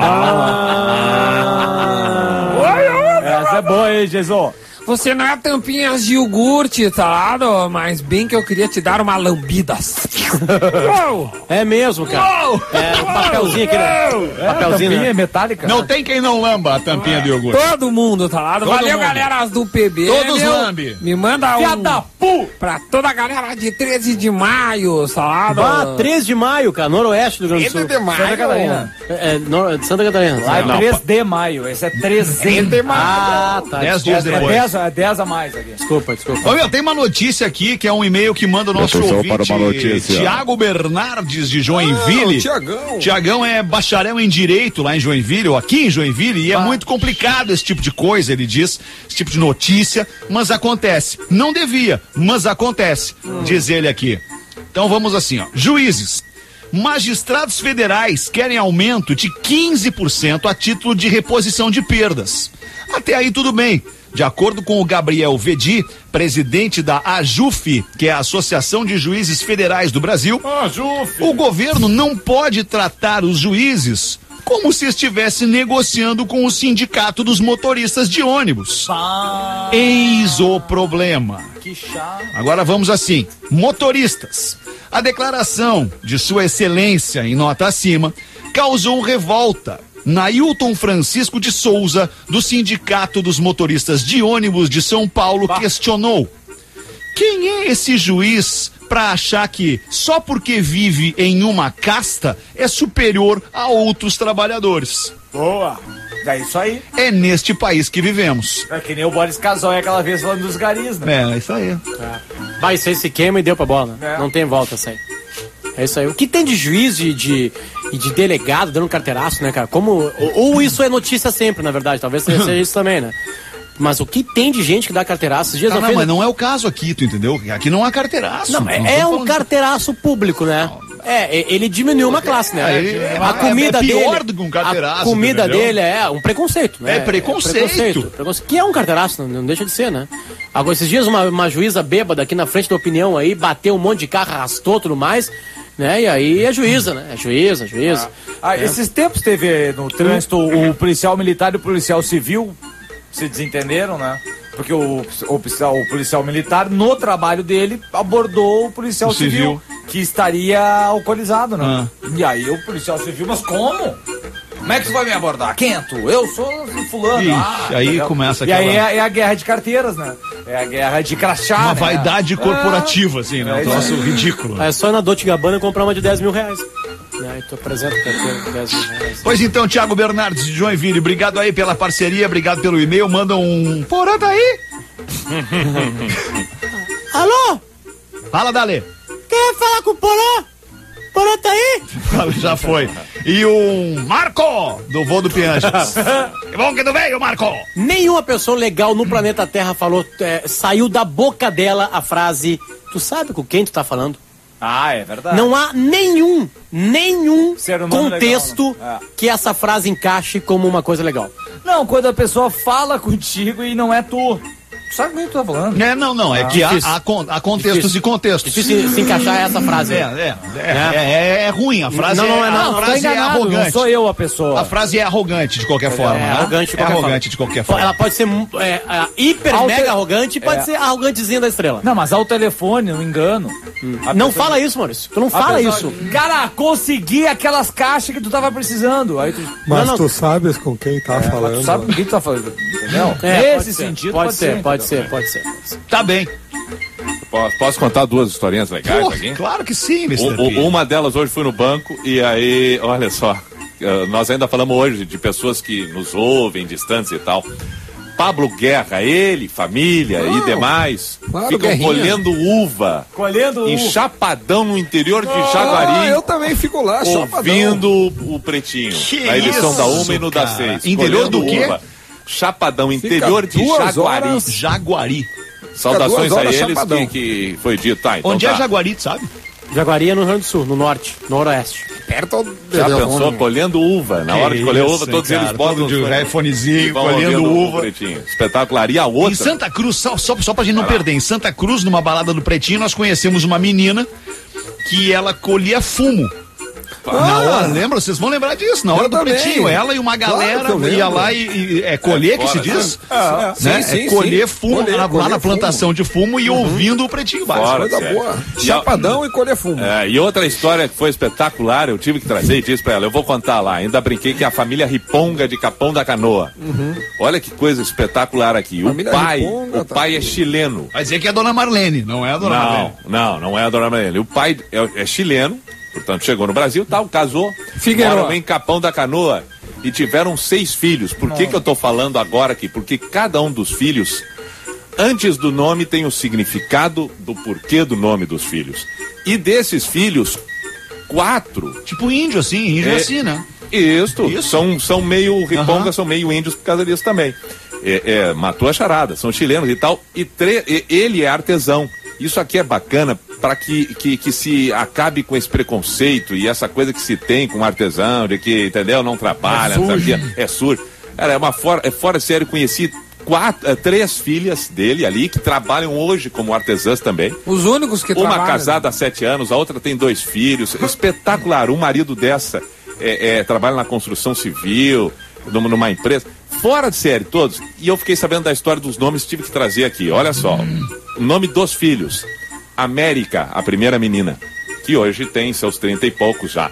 lá. Essa é boa, hein, Jesus? Você não é tampinhas de iogurte, tá lá, não? Mas bem que eu queria te dar uma lambida. Uou! É mesmo, cara. É o papelzinho aqui, né? Papelzinho, Tampinha né? metálica. Não tem quem não lamba a tampinha do iogurte. Todo mundo, tá lá. Todo Valeu, mundo. galera do P B. Todos meu. lambe. Me manda Piada um pra toda a galera de treze de maio, tá lá. Ah, três de maio, cara, noroeste do Rio Grande do Sul. treze de maio. Santa Catarina. É, é, nor- Santa Catarina. Lá é Não. três de maio. Esse é três de maio. Ah, tá. Dez Desculpa, dias É depois. dez, é dez a mais aqui. desculpa. desculpa. Ô, meu, tem uma notícia aqui que é um e-mail que manda o nosso Atenção ouvinte, para uma notícia. Tiago Bernardes de Joinville. Tiagão. Tiagão é bacharel em Direito lá em Joinville, ou aqui em Joinville, e é muito complicado esse tipo de coisa, ele diz, esse tipo de notícia, mas acontece. Não devia, mas acontece, diz ele aqui. Então vamos assim, ó. Juízes. Magistrados federais querem aumento de quinze por cento a título de reposição de perdas. Até aí tudo bem. De acordo com o Gabriel Vedi, presidente da AJUF, que é a Associação de Juízes Federais do Brasil, o governo não pode tratar os juízes como se estivesse negociando com o sindicato dos motoristas de ônibus. Eis o problema. Agora vamos assim, motoristas. A declaração de Sua Excelência em nota acima causou revolta Nailton Francisco de Souza, do Sindicato dos Motoristas de Ônibus de São Paulo, bah. questionou: quem é esse juiz para achar que só porque vive em uma casta é superior a outros trabalhadores? Boa! É isso aí. É neste país que vivemos. É que nem o Boris Casoy aquela vez falando dos garis, né? É, é isso aí. É. Vai, isso aí se queima e deu pra bola. É. Não tem volta isso aí. É isso aí. O que tem de juiz e de, de, de delegado dando carteiraço, né, cara? Como, ou, ou isso é notícia sempre, na verdade. Talvez seja isso também, né? Mas o que tem de gente que dá carteiraço? Esses dias não, não, não fez... mas não é o caso aqui, tu entendeu? Aqui não há carteiraço. Não, é, é um falando... carteiraço público, né? É, ele diminuiu uma classe, né? Ele, a comida é pior dele, do que um carteiraço. A comida entendeu? dele é um preconceito, né? É preconceito. É preconceito. preconceito. Que é um carteiraço, não, não deixa de ser, né? Agora, esses dias uma, uma juíza bêbada aqui na frente da Opinião aí, bateu um monte de carro, arrastou tudo mais, né? E aí é juíza, né? É juíza, juíza. Ah, ah, é. Esses tempos teve no trânsito o policial militar e o policial civil se desentenderam, né? Porque o, o, o policial militar, no trabalho dele, abordou o policial o civil, civil, que estaria alcoolizado, né? Ah. E aí o policial civil, mas como? Como é que você vai me abordar? Quem é tu? Eu sou fulano. Ixi, ah, aí entendeu? começa E aquela... aí é, é a guerra de carteiras, né? É a guerra de crachá, Uma né? vaidade corporativa, assim, né? É, um troço é. ridículo. É só na Dolce Gabbana comprar uma de dez mil reais. Né? Então apresento carteira de dez mil reais. Pois então, Thiago Bernardes de Joinville, obrigado aí pela parceria, obrigado pelo e-mail, manda um... Porã tá aí? Alô? Fala, Dali. Quer falar com o Porã? Porã tá aí? Já foi. E o Marco, do Voo do Pianjas. Que bom que tu veio, Marco. Nenhuma pessoa legal no planeta Terra falou, é, saiu da boca dela a frase, tu sabe com quem tu tá falando? Ah, é verdade. Não há nenhum, nenhum contexto legal, é. que essa frase encaixe como uma coisa legal. Não, quando a pessoa fala contigo e não é tu. Tu sabe com quem tu tá falando? É, não, não, é ah, que há, há, há contextos difícil. e contextos. Difícil se encaixar essa frase. É, é, é, é, é, é ruim, a frase não, não, é, não, não, a frase tá enganado, é arrogante. Não sou eu a pessoa. A frase é arrogante de qualquer forma, é, né? arrogante de qualquer, é forma. arrogante de qualquer forma. Ela pode ser é, é, hiper, Alter... mega arrogante e pode é. ser arrogantezinha da estrela. Não, mas ao telefone, não engano. Hum. Não pessoa... fala isso, Maurício. Tu não fala pessoa... isso. Cara, consegui aquelas caixas que tu tava precisando. Aí tu... Mas não, não. tu sabes com quem tá é, falando. Tu sabe com quem tu tá falando, entendeu? É, Nesse sentido, pode, pode ser, ser. Pode ser, pode ser, pode ser. Tá bem. Posso, posso contar duas historinhas legais Pô, aqui? Claro que sim, mister O, o, uma delas hoje fui no banco e aí, olha só, uh, nós ainda falamos hoje de pessoas que nos ouvem, distantes e tal. Pablo Guerra, ele, família oh, e demais, claro, ficam Guerrinha. colhendo uva. Colhendo em uva. Chapadão, no interior de Ah, Jaguari. eu também fico lá, ouvindo o Pretinho. Que na edição isso, da uma e no cara. da seis. Interior do quê? Uva. Chapadão, Fica interior de duas Jaguari. horas. Jaguari. Saudações a eles Chapadão. que, que foi dito. Tá, então Onde tá. é Jaguari, tu sabe? Jaguari é no Rio Grande do Sul, no norte, no noroeste. Perto do... Já pensou colhendo uva? Na Que hora de colher isso, uva, todos cara, eles botam todo de os- iPhonezinho, vão colhendo ouvindo o uva. Pretinho. Espetacular. E a outra? Em Santa Cruz, só, só, só pra gente não perder, em Santa Cruz, numa balada do Pretinho, nós conhecemos uma menina que ela colhia fumo. Ah, Na hora, lembra? Vocês vão lembrar disso. Na hora Eu do também. Pretinho, ela e uma Claro galera que eu ia lembro. lá e, e é colher É, que se fora, diz? Ah, Né? sim, sim, é colher sim. fumo Colher, lá, colher lá na plantação fumo. de fumo e ouvindo o Pretinho Básico. Fora. Coisa Sério. boa. E a- Chapadão e colher fumo. É, e outra história que foi espetacular, eu tive que trazer e disse pra ela, eu vou contar lá, ainda brinquei que é a família Riponga de Capão da Canoa. Olha que coisa espetacular aqui. O Família pai, Riponga, o tá pai é aqui. chileno. Vai dizer que é a dona Marlene, não é a dona Marlene. Não, não, não é a dona Marlene. O pai é, é chileno, portanto chegou no Brasil, tal, casou, Figueroa. moram em Capão da Canoa e tiveram seis filhos. Por que que eu tô falando agora aqui? Porque cada um dos filhos, antes do nome, tem o significado do porquê do nome dos filhos. E desses filhos, quatro... Tipo índio, assim, índio é, É. assim, né? Isto, Isso. São, são meio ripongas, Aham. são meio índios por causa disso também. É, é, matou a charada, são chilenos e tal. E tre- e- ele é artesão. Isso aqui é bacana para que, que, que se acabe com esse preconceito e essa coisa que se tem com artesão, de que, entendeu, não trabalha, É não sujo. sabia, é sujo. Cara, é uma fora, é fora de sério, conheci quatro, eh, três filhas dele ali que trabalham hoje como artesãs também. Os únicos que Uma trabalham. casada há sete anos, a outra tem dois filhos. Espetacular. O marido dessa é, é, trabalha na construção civil, numa, numa empresa. Fora de série, todos. E eu fiquei sabendo da história dos nomes, tive que trazer aqui. Olha só. O nome dos filhos. América, a primeira menina, que hoje tem seus trinta e poucos já.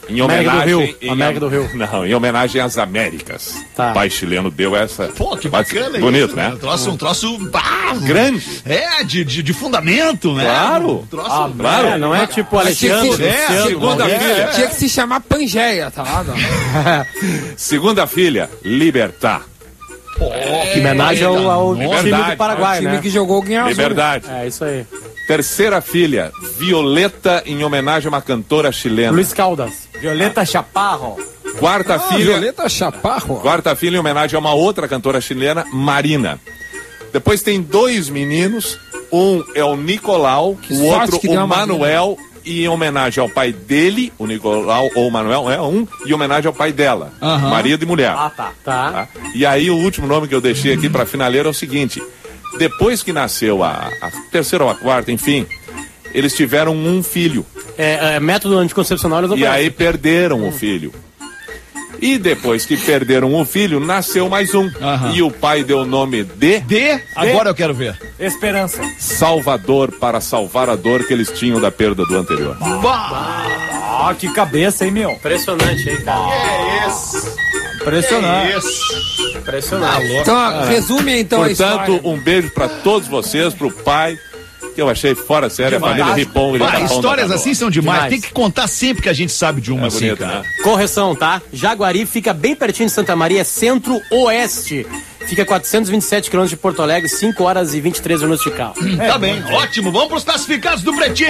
Em América do homenagem. Rio. Em, América do Rio. Não, em homenagem às Américas. Tá. O pai chileno deu essa. Pô, que Mas bacana bonito, isso, né? Um troço, um troço bah, Grande. É, de, de, de fundamento, né? Claro. Um troço, Ah, claro. É, não é tipo Alexandre, É, Luciano, segunda não é? filha. Tinha que se chamar Pangeia, tá lá? Não. Segunda filha, Libertar. Em homenagem ao, ao time Liberdade. do Paraguai, O time né? que jogou ganhou azul. Liberdade. É, isso aí. Terceira filha, Violeta, em homenagem a uma cantora chilena. Luiz Caldas. Violeta Chaparro. Quarta Ah, filha. Violeta Chaparro. Quarta filha em homenagem a uma outra cantora chilena, Marina. Depois tem dois meninos. Um é o Nicolau, Que o sorte outro que deu o a Marina. Manuel. E em homenagem ao pai dele, o Nicolau ou o Manuel, é um. E em homenagem ao pai dela, Aham. marido e mulher. Ah, tá. Tá. Tá? E aí o último nome que eu deixei aqui pra finaleira é o seguinte. Depois que nasceu a, a terceira ou a quarta, enfim, eles tiveram um filho. É, é, método anticoncepcional eles não E aí conhecem. perderam o filho. E depois que perderam o filho, nasceu mais um. Aham. E o pai deu o nome de De, agora eu quero ver. Esperança. Salvador, para salvar a dor que eles tinham da perda do anterior. Ah, que cabeça, hein, meu? Impressionante, hein, cara? É isso. Impressionante. É isso. Impressionante. Então, ó, resume então a Portanto, história. um beijo pra todos vocês, pro pai, que eu achei fora sério, a família Ripon. Bah, histórias assim são demais. Demais. Tem que contar sempre que a gente sabe de uma É assim, bonito, cara. né? Correção, tá? Jaguari fica bem pertinho de Santa Maria, é centro-oeste. Fica a quatrocentos e vinte e sete quilômetros de Porto Alegre, cinco horas e vinte e três minutos de carro. Tá bem, ótimo. Vamos pros classificados do Pretinho.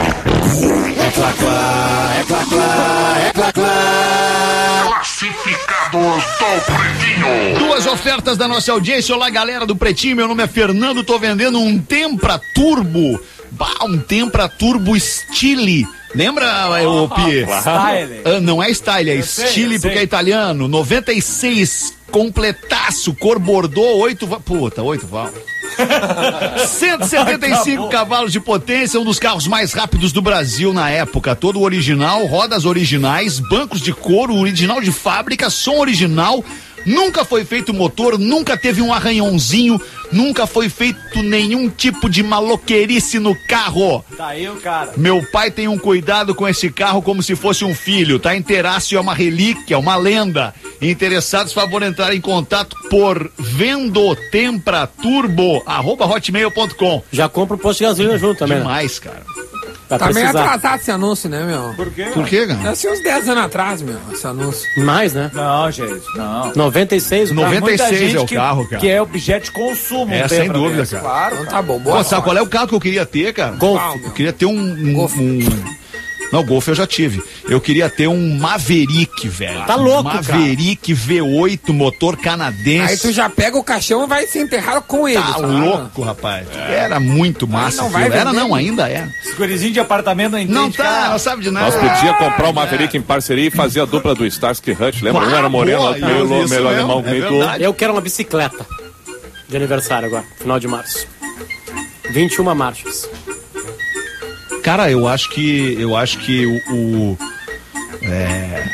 Classificados do Pretinho. Duas ofertas da nossa audiência. Olá, galera do Pretinho. Meu nome é Fernando. Tô vendendo um Tempra Turbo. Bah, um Tempra Turbo Stile. Lembra, o Pi? Style. Ah, não é Style, é sei, Stile eu porque sei. é italiano. noventa e seis, completaço, cor bordô, oito va... Puta, oito válvulas. cento e setenta e cinco cavalos de potência, um dos carros mais rápidos do Brasil na época. Todo original, rodas originais, bancos de couro, original de fábrica, som original. Nunca foi feito motor, nunca teve um arranhãozinho, nunca foi feito nenhum tipo de maloqueirice no carro. Tá aí o cara. Meu pai tem um cuidado com esse carro como se fosse um filho, tá inteiraço, é uma relíquia, uma lenda. Interessados, favor entrar em contato por Vendotempra Turbo, arroba hotmail ponto com. Já compra um posto de gasolina junto também, né? Demais, cara. Pra Tá meio precisar. atrasado esse anúncio, né, meu? Por quê? Por quê, cara? Deve ser uns dez anos atrás, meu, esse anúncio. Mais, né? Não, gente, não. noventa e seis, o carro. noventa e seis Muita gente é o que, carro, cara. que é objeto de consumo. É, um sem tempo dúvida, desse. cara. Claro, Então cara. tá bom, boa Pô, sabe sorte. qual é o carro que eu queria ter, cara? Golf. Qual, Eu meu? queria ter um... um, Golf. um- Não, Golf eu já tive. Eu queria ter um Maverick, velho. Tá louco, Maverick V oito, motor canadense. Aí tu já pega o caixão e vai se enterrar com ele. Tá tá louco, rapaz. Era muito massa. não aquilo. vai Era vender. não, ainda é. Esse gurizinho de apartamento não entende. Não tá, cara. não sabe de nada. Nós podíamos comprar o Maverick em parceria e fazer a dupla do Starsky Hutch, lembra? Um era moreno, boa, outro meio, isso meio mesmo, alemão, é meio verdade. Eu quero uma bicicleta de aniversário agora, final de março. vinte e uma marchas. Cara, eu acho que eu acho que o, o é,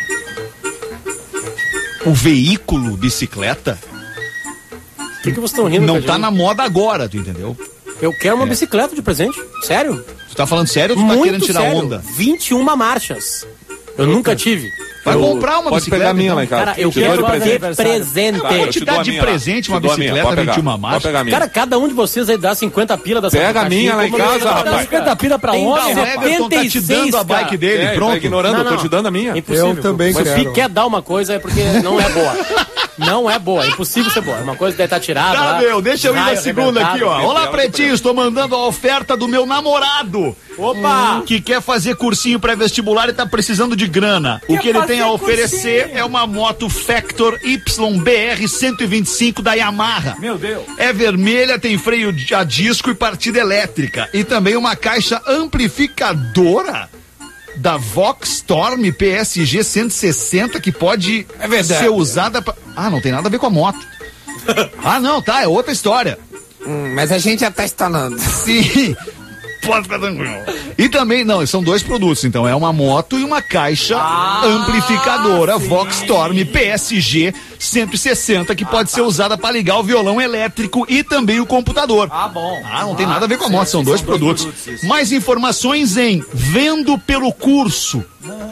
o veículo bicicleta O que, que vocês estão rindo? não Cadinho? tá na moda agora, tu entendeu? Eu quero uma bicicleta de presente. Sério? Tu tá falando sério ou tu tá Muito querendo tirar sério. onda? vinte e uma marchas. Eu nunca tive. Vai Eu- comprar uma Pode bicicleta. pegar a minha então. lá em casa. Cara, eu Te dou quero de ter presente. presente. Claro, Vou te te dar dou a de minha lá. presente uma Te dou a minha. bicicleta Pode pegar. vinte e uma Pode marchas. pegar a minha. Cara, cada um de vocês aí dá cinquenta pila da Pega Santa a minha lá em Caixinha, casa, como- rapaz. cinquenta pila pra Tem homem, Não, o rapaz. Everton tá te dando a bike dele, É, pronto. tá ignorando, Não, eu tô não. te dando a minha. É impossível. Eu também Mas quero. se quer dar uma coisa é porque não é boa. Não é boa, é impossível ser boa. Uma coisa deve estar tirada. Tá, lá, meu, deixa eu ir na raio segunda aqui, ó. arrebentado. Olá, pretinhos, tô mandando a oferta do meu namorado. Opa! Que quer fazer cursinho pré-vestibular e tá precisando de grana. O Quer que ele tem a fazer oferecer cursinho? é uma moto Factor Y B R cento e vinte e cinco da Yamaha. Meu Deus. É vermelha, tem freio de- a disco e partida elétrica. E também uma caixa amplificadora da Vox Storm P S G cento e sessenta que pode ser usada pra... Ah, não tem nada a ver com a moto. Ah, não, tá, é outra história. Hum, mas a gente já tá instalando. Sim. Pode ficar tranquilo. E também, não, são dois produtos, então é uma moto e uma caixa amplificadora Vox Storm P S G cento e sessenta que pode ser usada para ligar o violão elétrico e também o computador. Ah, bom. Ah, não tem nada a ver com a moto, são sim, dois são dois produtos. produtos, isso. Mais informações em Vendo pelo Curso.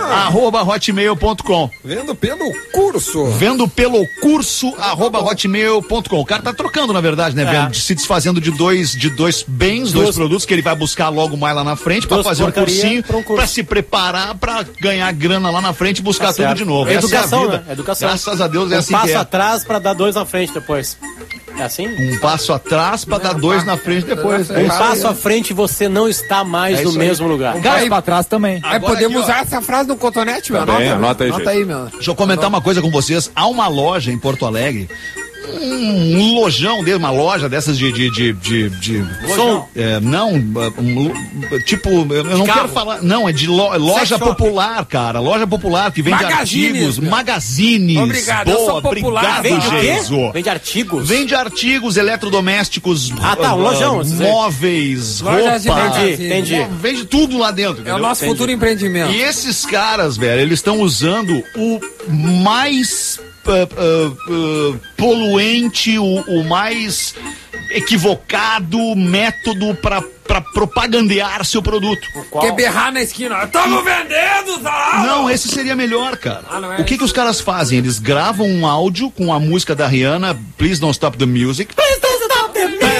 ah. arroba hotmail ponto com. Vendo pelo curso. Vendo pelo curso, arroba hotmail ponto com. O cara tá trocando, na verdade, né, é. velho? Se desfazendo de dois, de dois bens, Duas... dois produtos que ele vai buscar logo mais lá na frente pra Duas fazer um cursinho, um curso. pra se preparar pra ganhar grana lá na frente e buscar tá tudo certo. de novo. É educação, Essa é a vida. né? Educação. Graças a Deus é um assim passo que é. atrás pra dar dois na frente depois. É assim? Um passo atrás pra não, dar dois na frente depois. Um passo à frente e você não está mais é no mesmo aí. lugar. Um passo pra trás também. Aí podemos aqui, usar essa frase no Cotonete, meu. Tá bem, anota aí, anota aí, meu. Deixa eu comentar uma coisa com vocês. Há uma loja em Porto Alegre, um, um lojão dele, uma loja dessas de... de, de, de, de som? É, não, um, tipo, eu não quero falar... Não, é de lo, loja popular, cara. Loja popular que vende Magazines, artigos, meu. magazines. Obrigado, Boa, eu sou popular. Obrigado, Vende, vende artigos? Vende artigos eletrodomésticos. Ah, tá, um lojão. Uh, móveis, Loja roupa. Entendi, entendi. Vende tudo lá dentro. É o nosso entendi. futuro empreendimento. E esses caras, velho, eles estão usando o mais... Uh, uh, uh, poluente, o, o mais equivocado método para para propagandear seu produto. Quer berrar na esquina? Estamos vendendo, tá? Não, esse seria melhor, cara. Ah, não é o que que os caras fazem? Eles gravam um áudio com a música da Rihanna, Please Don't Stop the Music. Please Don't Stop the Music.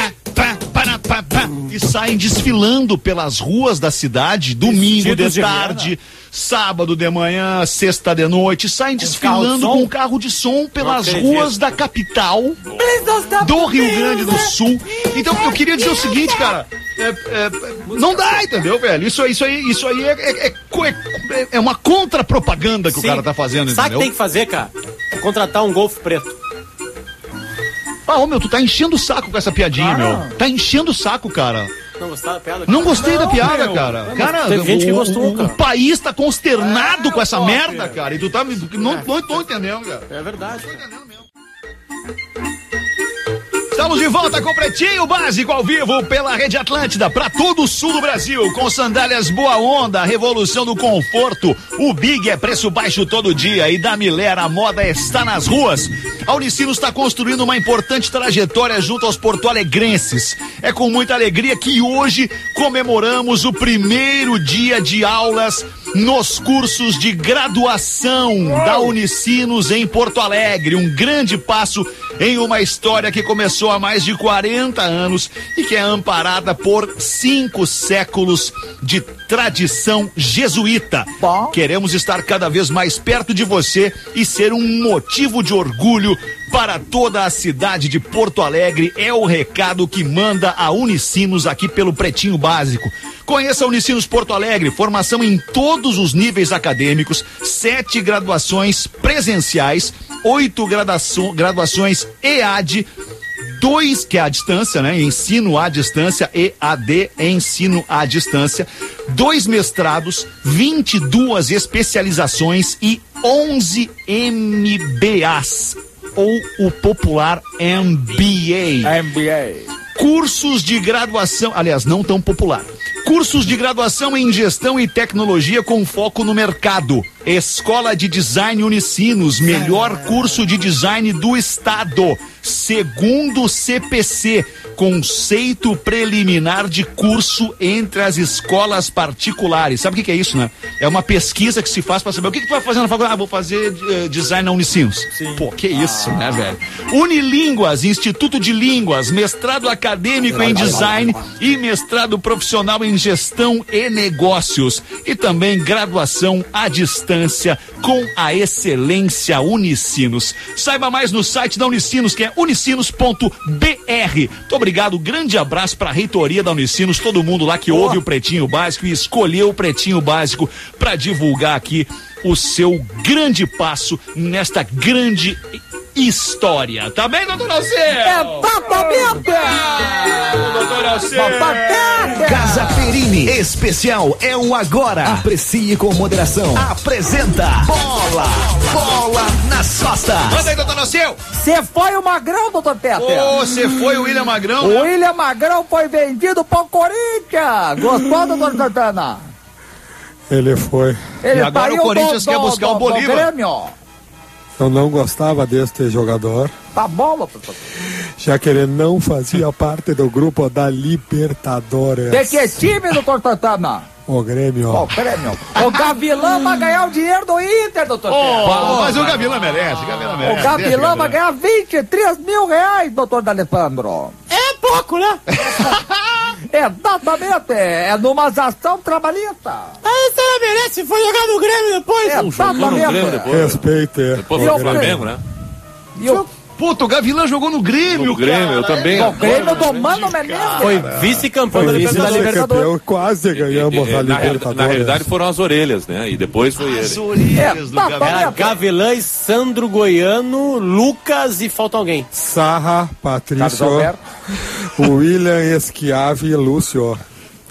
E saem desfilando pelas ruas da cidade, domingo de, de tarde, Rihanna. Sábado de manhã, sexta de noite, saem com desfilando com um carro de som pelas ruas da capital do Rio Grande do Sul. Então eu queria dizer o seguinte, cara, é, é, não dá, entendeu, velho? Isso, isso aí, isso aí é, é, é, é uma contra-propaganda que Sim. o cara tá fazendo, Sabe entendeu? Sabe o que tem que fazer, cara? Contratar um Golf preto. Ah, ô meu, tu tá enchendo o saco com essa piadinha, ah, meu. Tá enchendo o saco, cara. Não gostei da piada? Cara? Não gostei não, da piada, meu. cara. Não, cara, teve gente que o, gostou, o, cara. O país tá consternado é, com essa pô, merda, filho. cara. E tu tá... Não, é. não tô entendendo, cara. É verdade. Não tô entendendo mesmo. Estamos de volta com o Pretinho Básico ao vivo pela Rede Atlântida para todo o sul do Brasil, com sandálias Boa Onda, a revolução do conforto. O Big é preço baixo todo dia e da Miller a moda está nas ruas. A Unicinos está construindo uma importante trajetória junto aos porto-alegrenses. É com muita alegria que hoje comemoramos o primeiro dia de aulas nos cursos de graduação da Unicinos em Porto Alegre. Um grande passo em uma história que começou há mais de quarenta anos e que é amparada por cinco séculos de tradição jesuíta. Bom. Queremos estar cada vez mais perto de você e ser um motivo de orgulho para toda a cidade de Porto Alegre. É o recado que manda a Unicinos aqui pelo Pretinho Básico. Conheça a Unicinos Porto Alegre, formação em todos os níveis acadêmicos, sete graduações presenciais, oito graduaço, graduações E A D, dois, que é a distância, né? Ensino à distância, E A D, ensino à distância, dois mestrados, vinte e duas especializações e onze M B As, ou o popular M B A. M B A. Cursos de graduação, aliás, não tão popular. Cursos de graduação em gestão e tecnologia com foco no mercado. Escola de Design Unicinos, melhor curso de design do estado. Segundo C P C, conceito preliminar de curso entre as escolas particulares. Sabe o que, que é isso, né? É uma pesquisa que se faz para saber o que, que tu vai fazer na faculdade. Ah, vou fazer uh, design na Unicinos. Sim. Pô, que isso, ah. né, velho? Unilínguas, Instituto de Línguas, mestrado acadêmico em design e mestrado profissional em gestão e negócios. E também graduação à distância com a excelência Unicinos. Saiba mais no site da Unicinos, que é unicinos ponto b r. Muito obrigado, grande abraço para a reitoria da Unicinos, todo mundo lá que oh. ouve o Pretinho Básico e escolheu o Pretinho Básico para divulgar aqui o seu grande passo nesta grande história. Tá bem, doutor Alceu? É totalmente! Ah, doutor Alceu! Casa Perini, especial é o agora. Aprecie com moderação. Apresenta Bola, Bola nas costas. Manda aí, doutor Alceu! Você foi o Magrão, doutor Peter? Você oh, foi o William Magrão? O né? William Magrão foi vendido pro Corinthians. Gostou, doutor Santana? Ele foi. Ele e agora o Corinthians do, quer buscar do, o Bolívar. Eu não gostava deste jogador. Tá bom, doutor. Já que ele não fazia parte do grupo da Libertadores. De que time, doutor Santana? O Grêmio. Ó, o prêmio. O Gavilã vai ganhar o dinheiro do Inter, doutor Oh, Pedro. mas o Gavilã merece, o Gavilã merece. O Gavilã vai ganhar vinte e três mil reais, doutor D'Alessandro. É pouco, né? Exatamente, é numa ação trabalhista. Aí você não merece, foi jogar no Grêmio depois. Exatamente. Respeite. Depois foi o Flamengo, né? E o Puta, o Gavilã jogou no Grêmio, No Grêmio, cara. eu também. O Grêmio do Mano Menezes. Foi vice-campeão da Libertadores. Eu quase ganhamos É, a na, Libertadores. na realidade foram as orelhas, né? E depois foi As ele. orelhas do É, Gavilã. Era Gavilã, e Sandro Goiano, Lucas e falta alguém. Sarra, Carlos Patrício, Alberto. William Esquiave, Lúcio.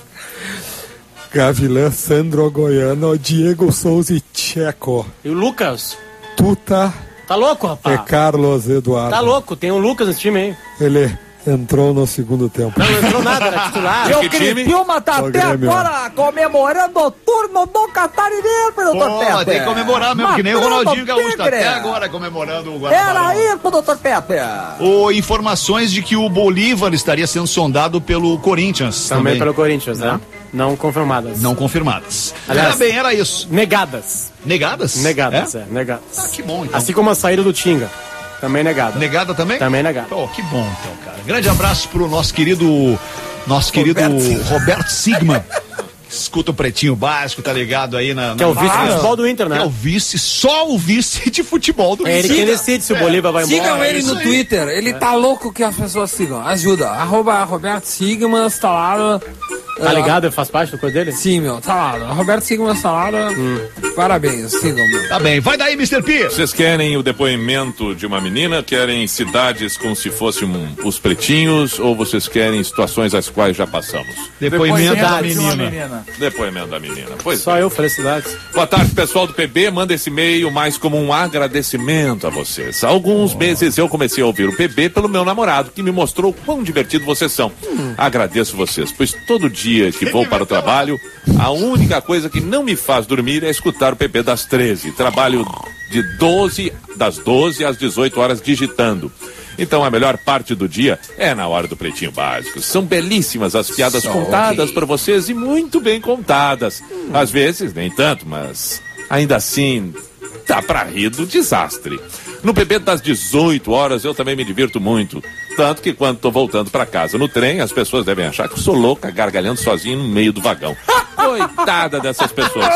Gavilã, Sandro Goiano, Diego Souza e Tcheco. E o Lucas? Tuta Tá louco, e rapaz? Carlos Eduardo. Tá louco, tem um Lucas nesse time aí. Ele entrou no segundo tempo. Não, não entrou nada, era titular. E o Que time? Criciúma tá O até Grêmio. agora comemorando o turno do Catarinense, doutor Pô, Pepe. tem que comemorar mesmo, que nem o Matando Ronaldinho Gaúcho tá Tigre. até agora comemorando o Era Guarani. isso, doutor Pepe. Ou informações de que o Bolívar estaria sendo sondado pelo Corinthians. Também, Também, pelo Corinthians, né? Não confirmadas. não confirmadas. Aliás, Era bem, era isso. Negadas. Negadas? Negadas, É? é, negadas. Ah, que bom, então. Assim como a saída do Tinga. Também negada. Negada também? Também negada. Oh, que bom, então, cara. Grande abraço pro nosso querido, nosso querido Roberto. Roberto Sigma. Escuta o Pretinho Básico, tá ligado aí na... na Que é o vice de Ah, futebol do Inter, que é né? o vice, só o vice de futebol do É ele Inter. quem decide se o Bolívar vai embora. Sigam ele isso no aí. Twitter. Ele tá louco que as pessoas sigam. Ajuda. Arroba Roberto Sigmas, tá lá. Tá ligado? Faz parte do coisa dele? Sim, meu, tá lá. Roberto Sigmas tá lá. Parabéns, sigam, meu. Tá bem, vai daí, mister P. Vocês querem o depoimento de uma menina? Querem cidades como se fossem um, os pretinhos? Ou vocês querem situações às quais já passamos? Depoimento da de uma menina. Depoimento da menina. Pois Só eu, felicidades. Boa tarde, pessoal do P B. Manda esse e-mail mais como um agradecimento a vocês. Há alguns meses eu comecei a ouvir o P B pelo meu namorado, que me mostrou quão divertido vocês são. Agradeço vocês, pois todo dia que vou para o trabalho, a única coisa que não me faz dormir é escutar o P B das treze. Trabalho de doze, das doze às dezoito horas digitando. Então a melhor parte do dia é na hora do Pretinho Básico. São belíssimas as piadas contadas por vocês e muito bem contadas. Às vezes, nem tanto, mas ainda assim, dá pra rir do desastre. No P B das dezoito horas eu também me divirto muito. Tanto que quando tô voltando pra casa no trem, as pessoas devem achar que eu sou louca gargalhando sozinho no meio do vagão. Coitada dessas pessoas.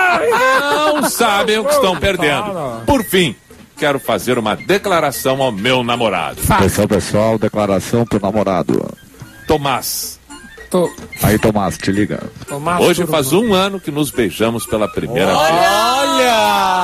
Não sabem o que estão perdendo. Por fim, quero fazer uma declaração ao meu namorado. Atenção, pessoal, declaração pro namorado. Tomás. Tô, Aí, Tomás, te liga. Tomás Hoje Turbo. faz um ano que nos beijamos pela primeira vez. Olha!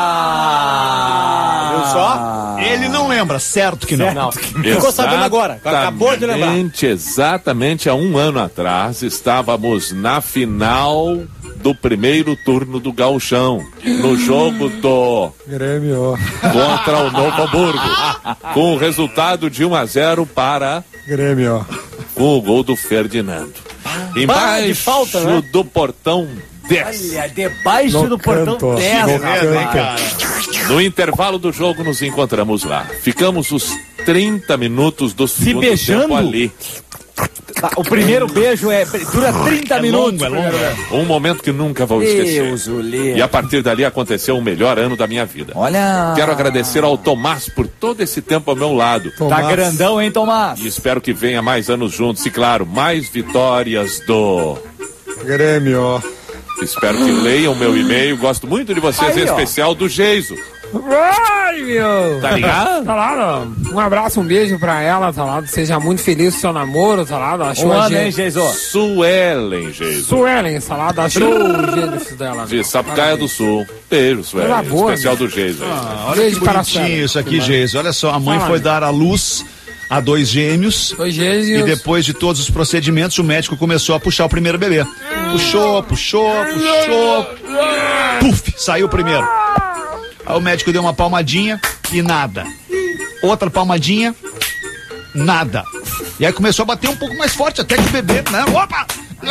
Viu só? Ele não lembra, certo que não. Não. Ficou sabendo agora. Acabou de lembrar. Exatamente, exatamente há um ano atrás estávamos na final do primeiro turno do Gauchão, no jogo do Grêmio. contra o Novo Hamburgo, com o resultado de um a zero para Grêmio. com o gol do Ferdinando. Embaixo de falta, né? do portão dez. Olha, debaixo No do portão canto, dez. no rapaz. canto. No intervalo do jogo nos encontramos lá. Ficamos os trinta minutos do segundo beijando? tempo ali. Tá, o primeiro beijo é, dura trinta minutos. longo, é longo. primeiro beijo. Um momento que nunca vou esquecer. Deus o livre. E a partir dali aconteceu o melhor ano da minha vida. Olha. Quero agradecer ao Tomás por todo esse tempo ao meu lado. Tá Tomás. grandão, hein, Tomás? E espero que venha mais anos juntos e, claro, mais vitórias do... Grêmio. Espero que leiam meu e-mail. Gosto muito de vocês, Aí, em ó. especial do Geiso. Ai, meu. Tá ligado? Tá lá, ó. Um abraço, um beijo pra ela, tá lá. Seja muito feliz com o seu namoro, tá lá. Achou Um a ano, hein, gente. Jesus? Suelen Geiso. Suelen, tá lá. Achou o gênio dela. De Sapucaia do Sul. Beijo, Suelen. Coisa boa, Especial meu. do Geiso. aí. Ah, olha Beijo que para a bonitinho Sara. isso aqui, Geis. Olha só, a mãe Fala, foi meu. dar à luz a dois gêmeos. Dois gêmeos. E depois de todos os procedimentos, o médico começou a puxar o primeiro bebê. Puxou, puxou, puxou. Puf, saiu o primeiro. Aí o médico deu uma palmadinha e nada. Outra palmadinha, nada. E aí começou a bater um pouco mais forte, até que o bebê, né? Opa!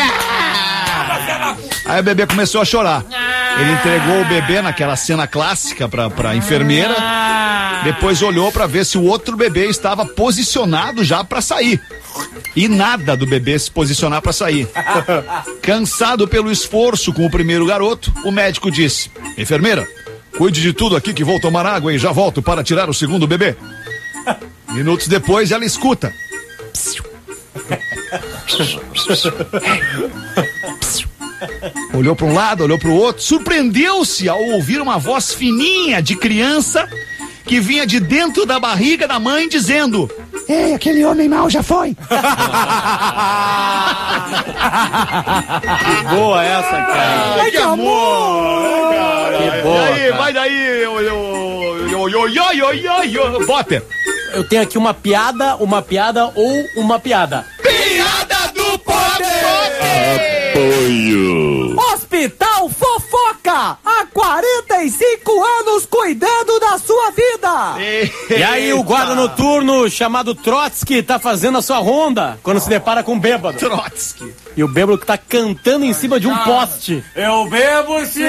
Aí o bebê começou a chorar. Ele entregou o bebê naquela cena clássica pra, pra enfermeira. Depois olhou pra ver se o outro bebê estava posicionado já pra sair. e nada do bebê se posicionar para sair. Cansado pelo esforço com o primeiro garoto, o médico disse: enfermeira, cuide de tudo aqui que vou tomar água e já volto para tirar o segundo bebê. Minutos depois ela escuta. Olhou para um lado, olhou para o outro, surpreendeu-se ao ouvir uma voz fininha de criança que vinha de dentro da barriga da mãe dizendo: ei, aquele homem mau já foi. Que boa essa, cara. Ai, que amor, cara. Que boa, e aí, cara. vai daí, ô, ô, ô, ô, ô, ô, Potter. Eu tenho aqui uma piada, uma piada ou uma piada. Piada do Potter! Apoio. Hospital Fofoca! Há quarenta e cinco anos cuidando da sua vida! E aí o guarda noturno chamado Trotsky tá fazendo a sua ronda quando se depara com um bêbado. Trotsky. E o bêbado que tá cantando em cima de um poste. Eu bebo sim!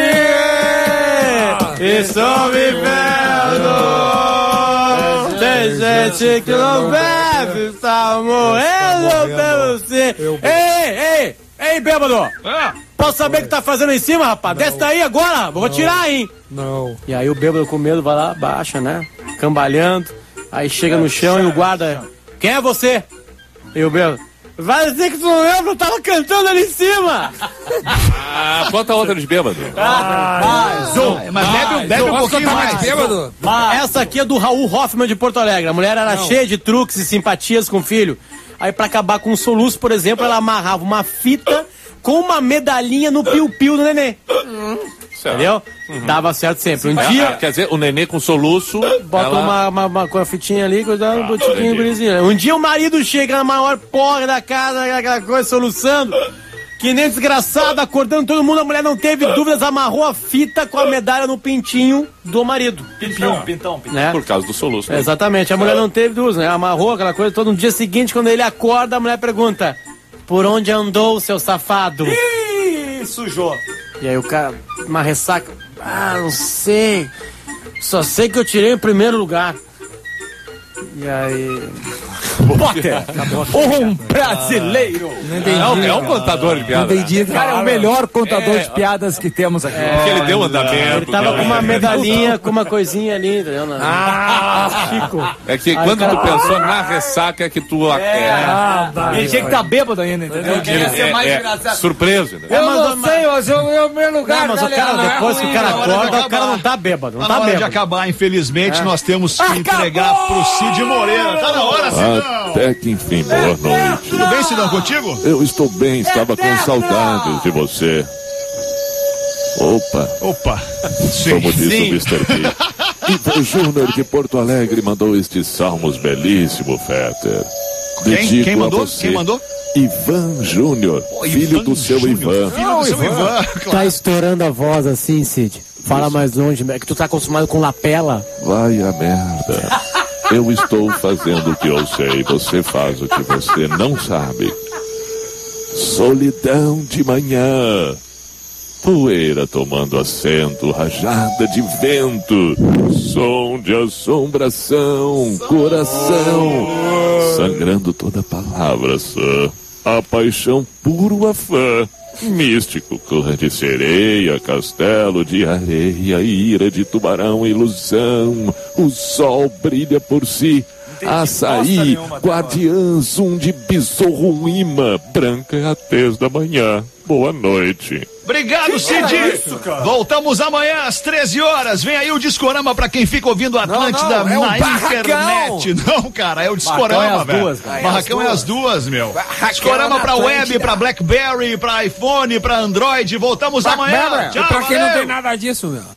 Estou vivendo! Tem gente que não bebe, está morrendo, eu bebo sim! Ei, ei, ei, bêbado! Ah. Posso saber o que tá fazendo em cima, rapaz? Desce daí agora, vou tirar, hein? Não. E aí o bêbado com medo vai lá, baixa, né? Cambalhando. Aí chega no chão e o guarda: quem é você? E o bêbado: vai dizer que tu não lembra, eu tava cantando ali em cima! Ah, conta outra de bêbado. Mais um! Mas bebe, um- bebe um pouquinho mais. Bêbado? Essa aqui é do Raul Hoffman de Porto Alegre. A mulher era cheia de truques e simpatias com o filho. Aí pra acabar com um soluço, por exemplo, ela amarrava uma fita com uma medalhinha no piu-piu do nenê. Entendeu? Dava certo sempre. Um dia... Quer dizer, o nenê com soluço. Bota ela... uma, uma, uma, uma fitinha ali, coisa, um botiquinho, gurizinho. Um dia o marido chega na maior porra da casa, aquela coisa, soluçando, que nem desgraçado, acordando todo mundo. A mulher não teve dúvidas, amarrou a fita com a medalha no pintinho do marido. Pintão, pintão, pintão. Né? Por causa do soluço. Né? Exatamente, a mulher não teve dúvidas, né? Amarrou aquela coisa. Todo no dia seguinte, quando ele acorda, a mulher pergunta: por onde andou, seu safado? Ih, sujou. E aí o cara, uma ressaca: ah, não sei, só sei que eu tirei em primeiro lugar. E aí... Potter, um brasileiro. É um, é um contador de piadas. Entendi, cara, é o melhor contador de piadas que temos aqui. Porque ele deu andamento. Ele tava com uma medalhinha, com uma coisinha ali, entendeu? Ah, Chico. É que Aí quando o cara- tu pensou na ressaca é que tu... É, Ah, tá. Ele tinha que estar bêbado ainda, entendeu? é, Queria ser mais é, engraçado. surpreso. Né? Eu mas- não mas- sei, mas eu é o meu lugar. Não, mas o cara, galera, depois que o cara na hora de acorda, o acabar. cara não tá bêbado, não Tá na tá hora de bêbado. acabar, infelizmente, É. nós temos que Acabou! entregar pro Cid Moreira. Tá na hora, Cidão! Até que enfim, boa noite. Tudo bem, Cidão, contigo? Eu estou bem, estava com saudades de você. Opa, Opa! como disse o mister P. Ivan Júnior de Porto Alegre mandou estes salmos belíssimo, Fetter. Quem, Dedico quem a mandou? você. Quem mandou? Ivan Júnior, Pô, filho Ivan do seu Júnior, Ivan. Filho do seu Ivan, Tá claro. estourando a voz assim, Cid. Fala mais longe, é que tu tá acostumado com lapela. Vai a merda. Eu estou fazendo o que eu sei, você faz o que você não sabe. Solidão de manhã. Poeira tomando assento, rajada de vento. Som de assombração, coração. Sangrando toda palavra sã. A paixão puro afã. Místico, cor de sereia, castelo de areia, ira de tubarão, ilusão. O sol brilha por si. Açaí, guardiã, zoom de besouro, imã. Branca é a tez da manhã. Boa noite. Obrigado, Cid. Voltamos amanhã às treze horas. Vem aí o Discorama pra quem fica ouvindo Atlântida não, é o na Barracão. internet. Não, cara, é o Barracão é Discorama, as velho. duas, cara. Barracão é as duas, meu. Barracão Discorama na pra web, Atlântida. pra Blackberry, pra iPhone, pra Android. Voltamos amanhã. Bacana. Tchau, E pra quem não valeu. tem nada disso, meu.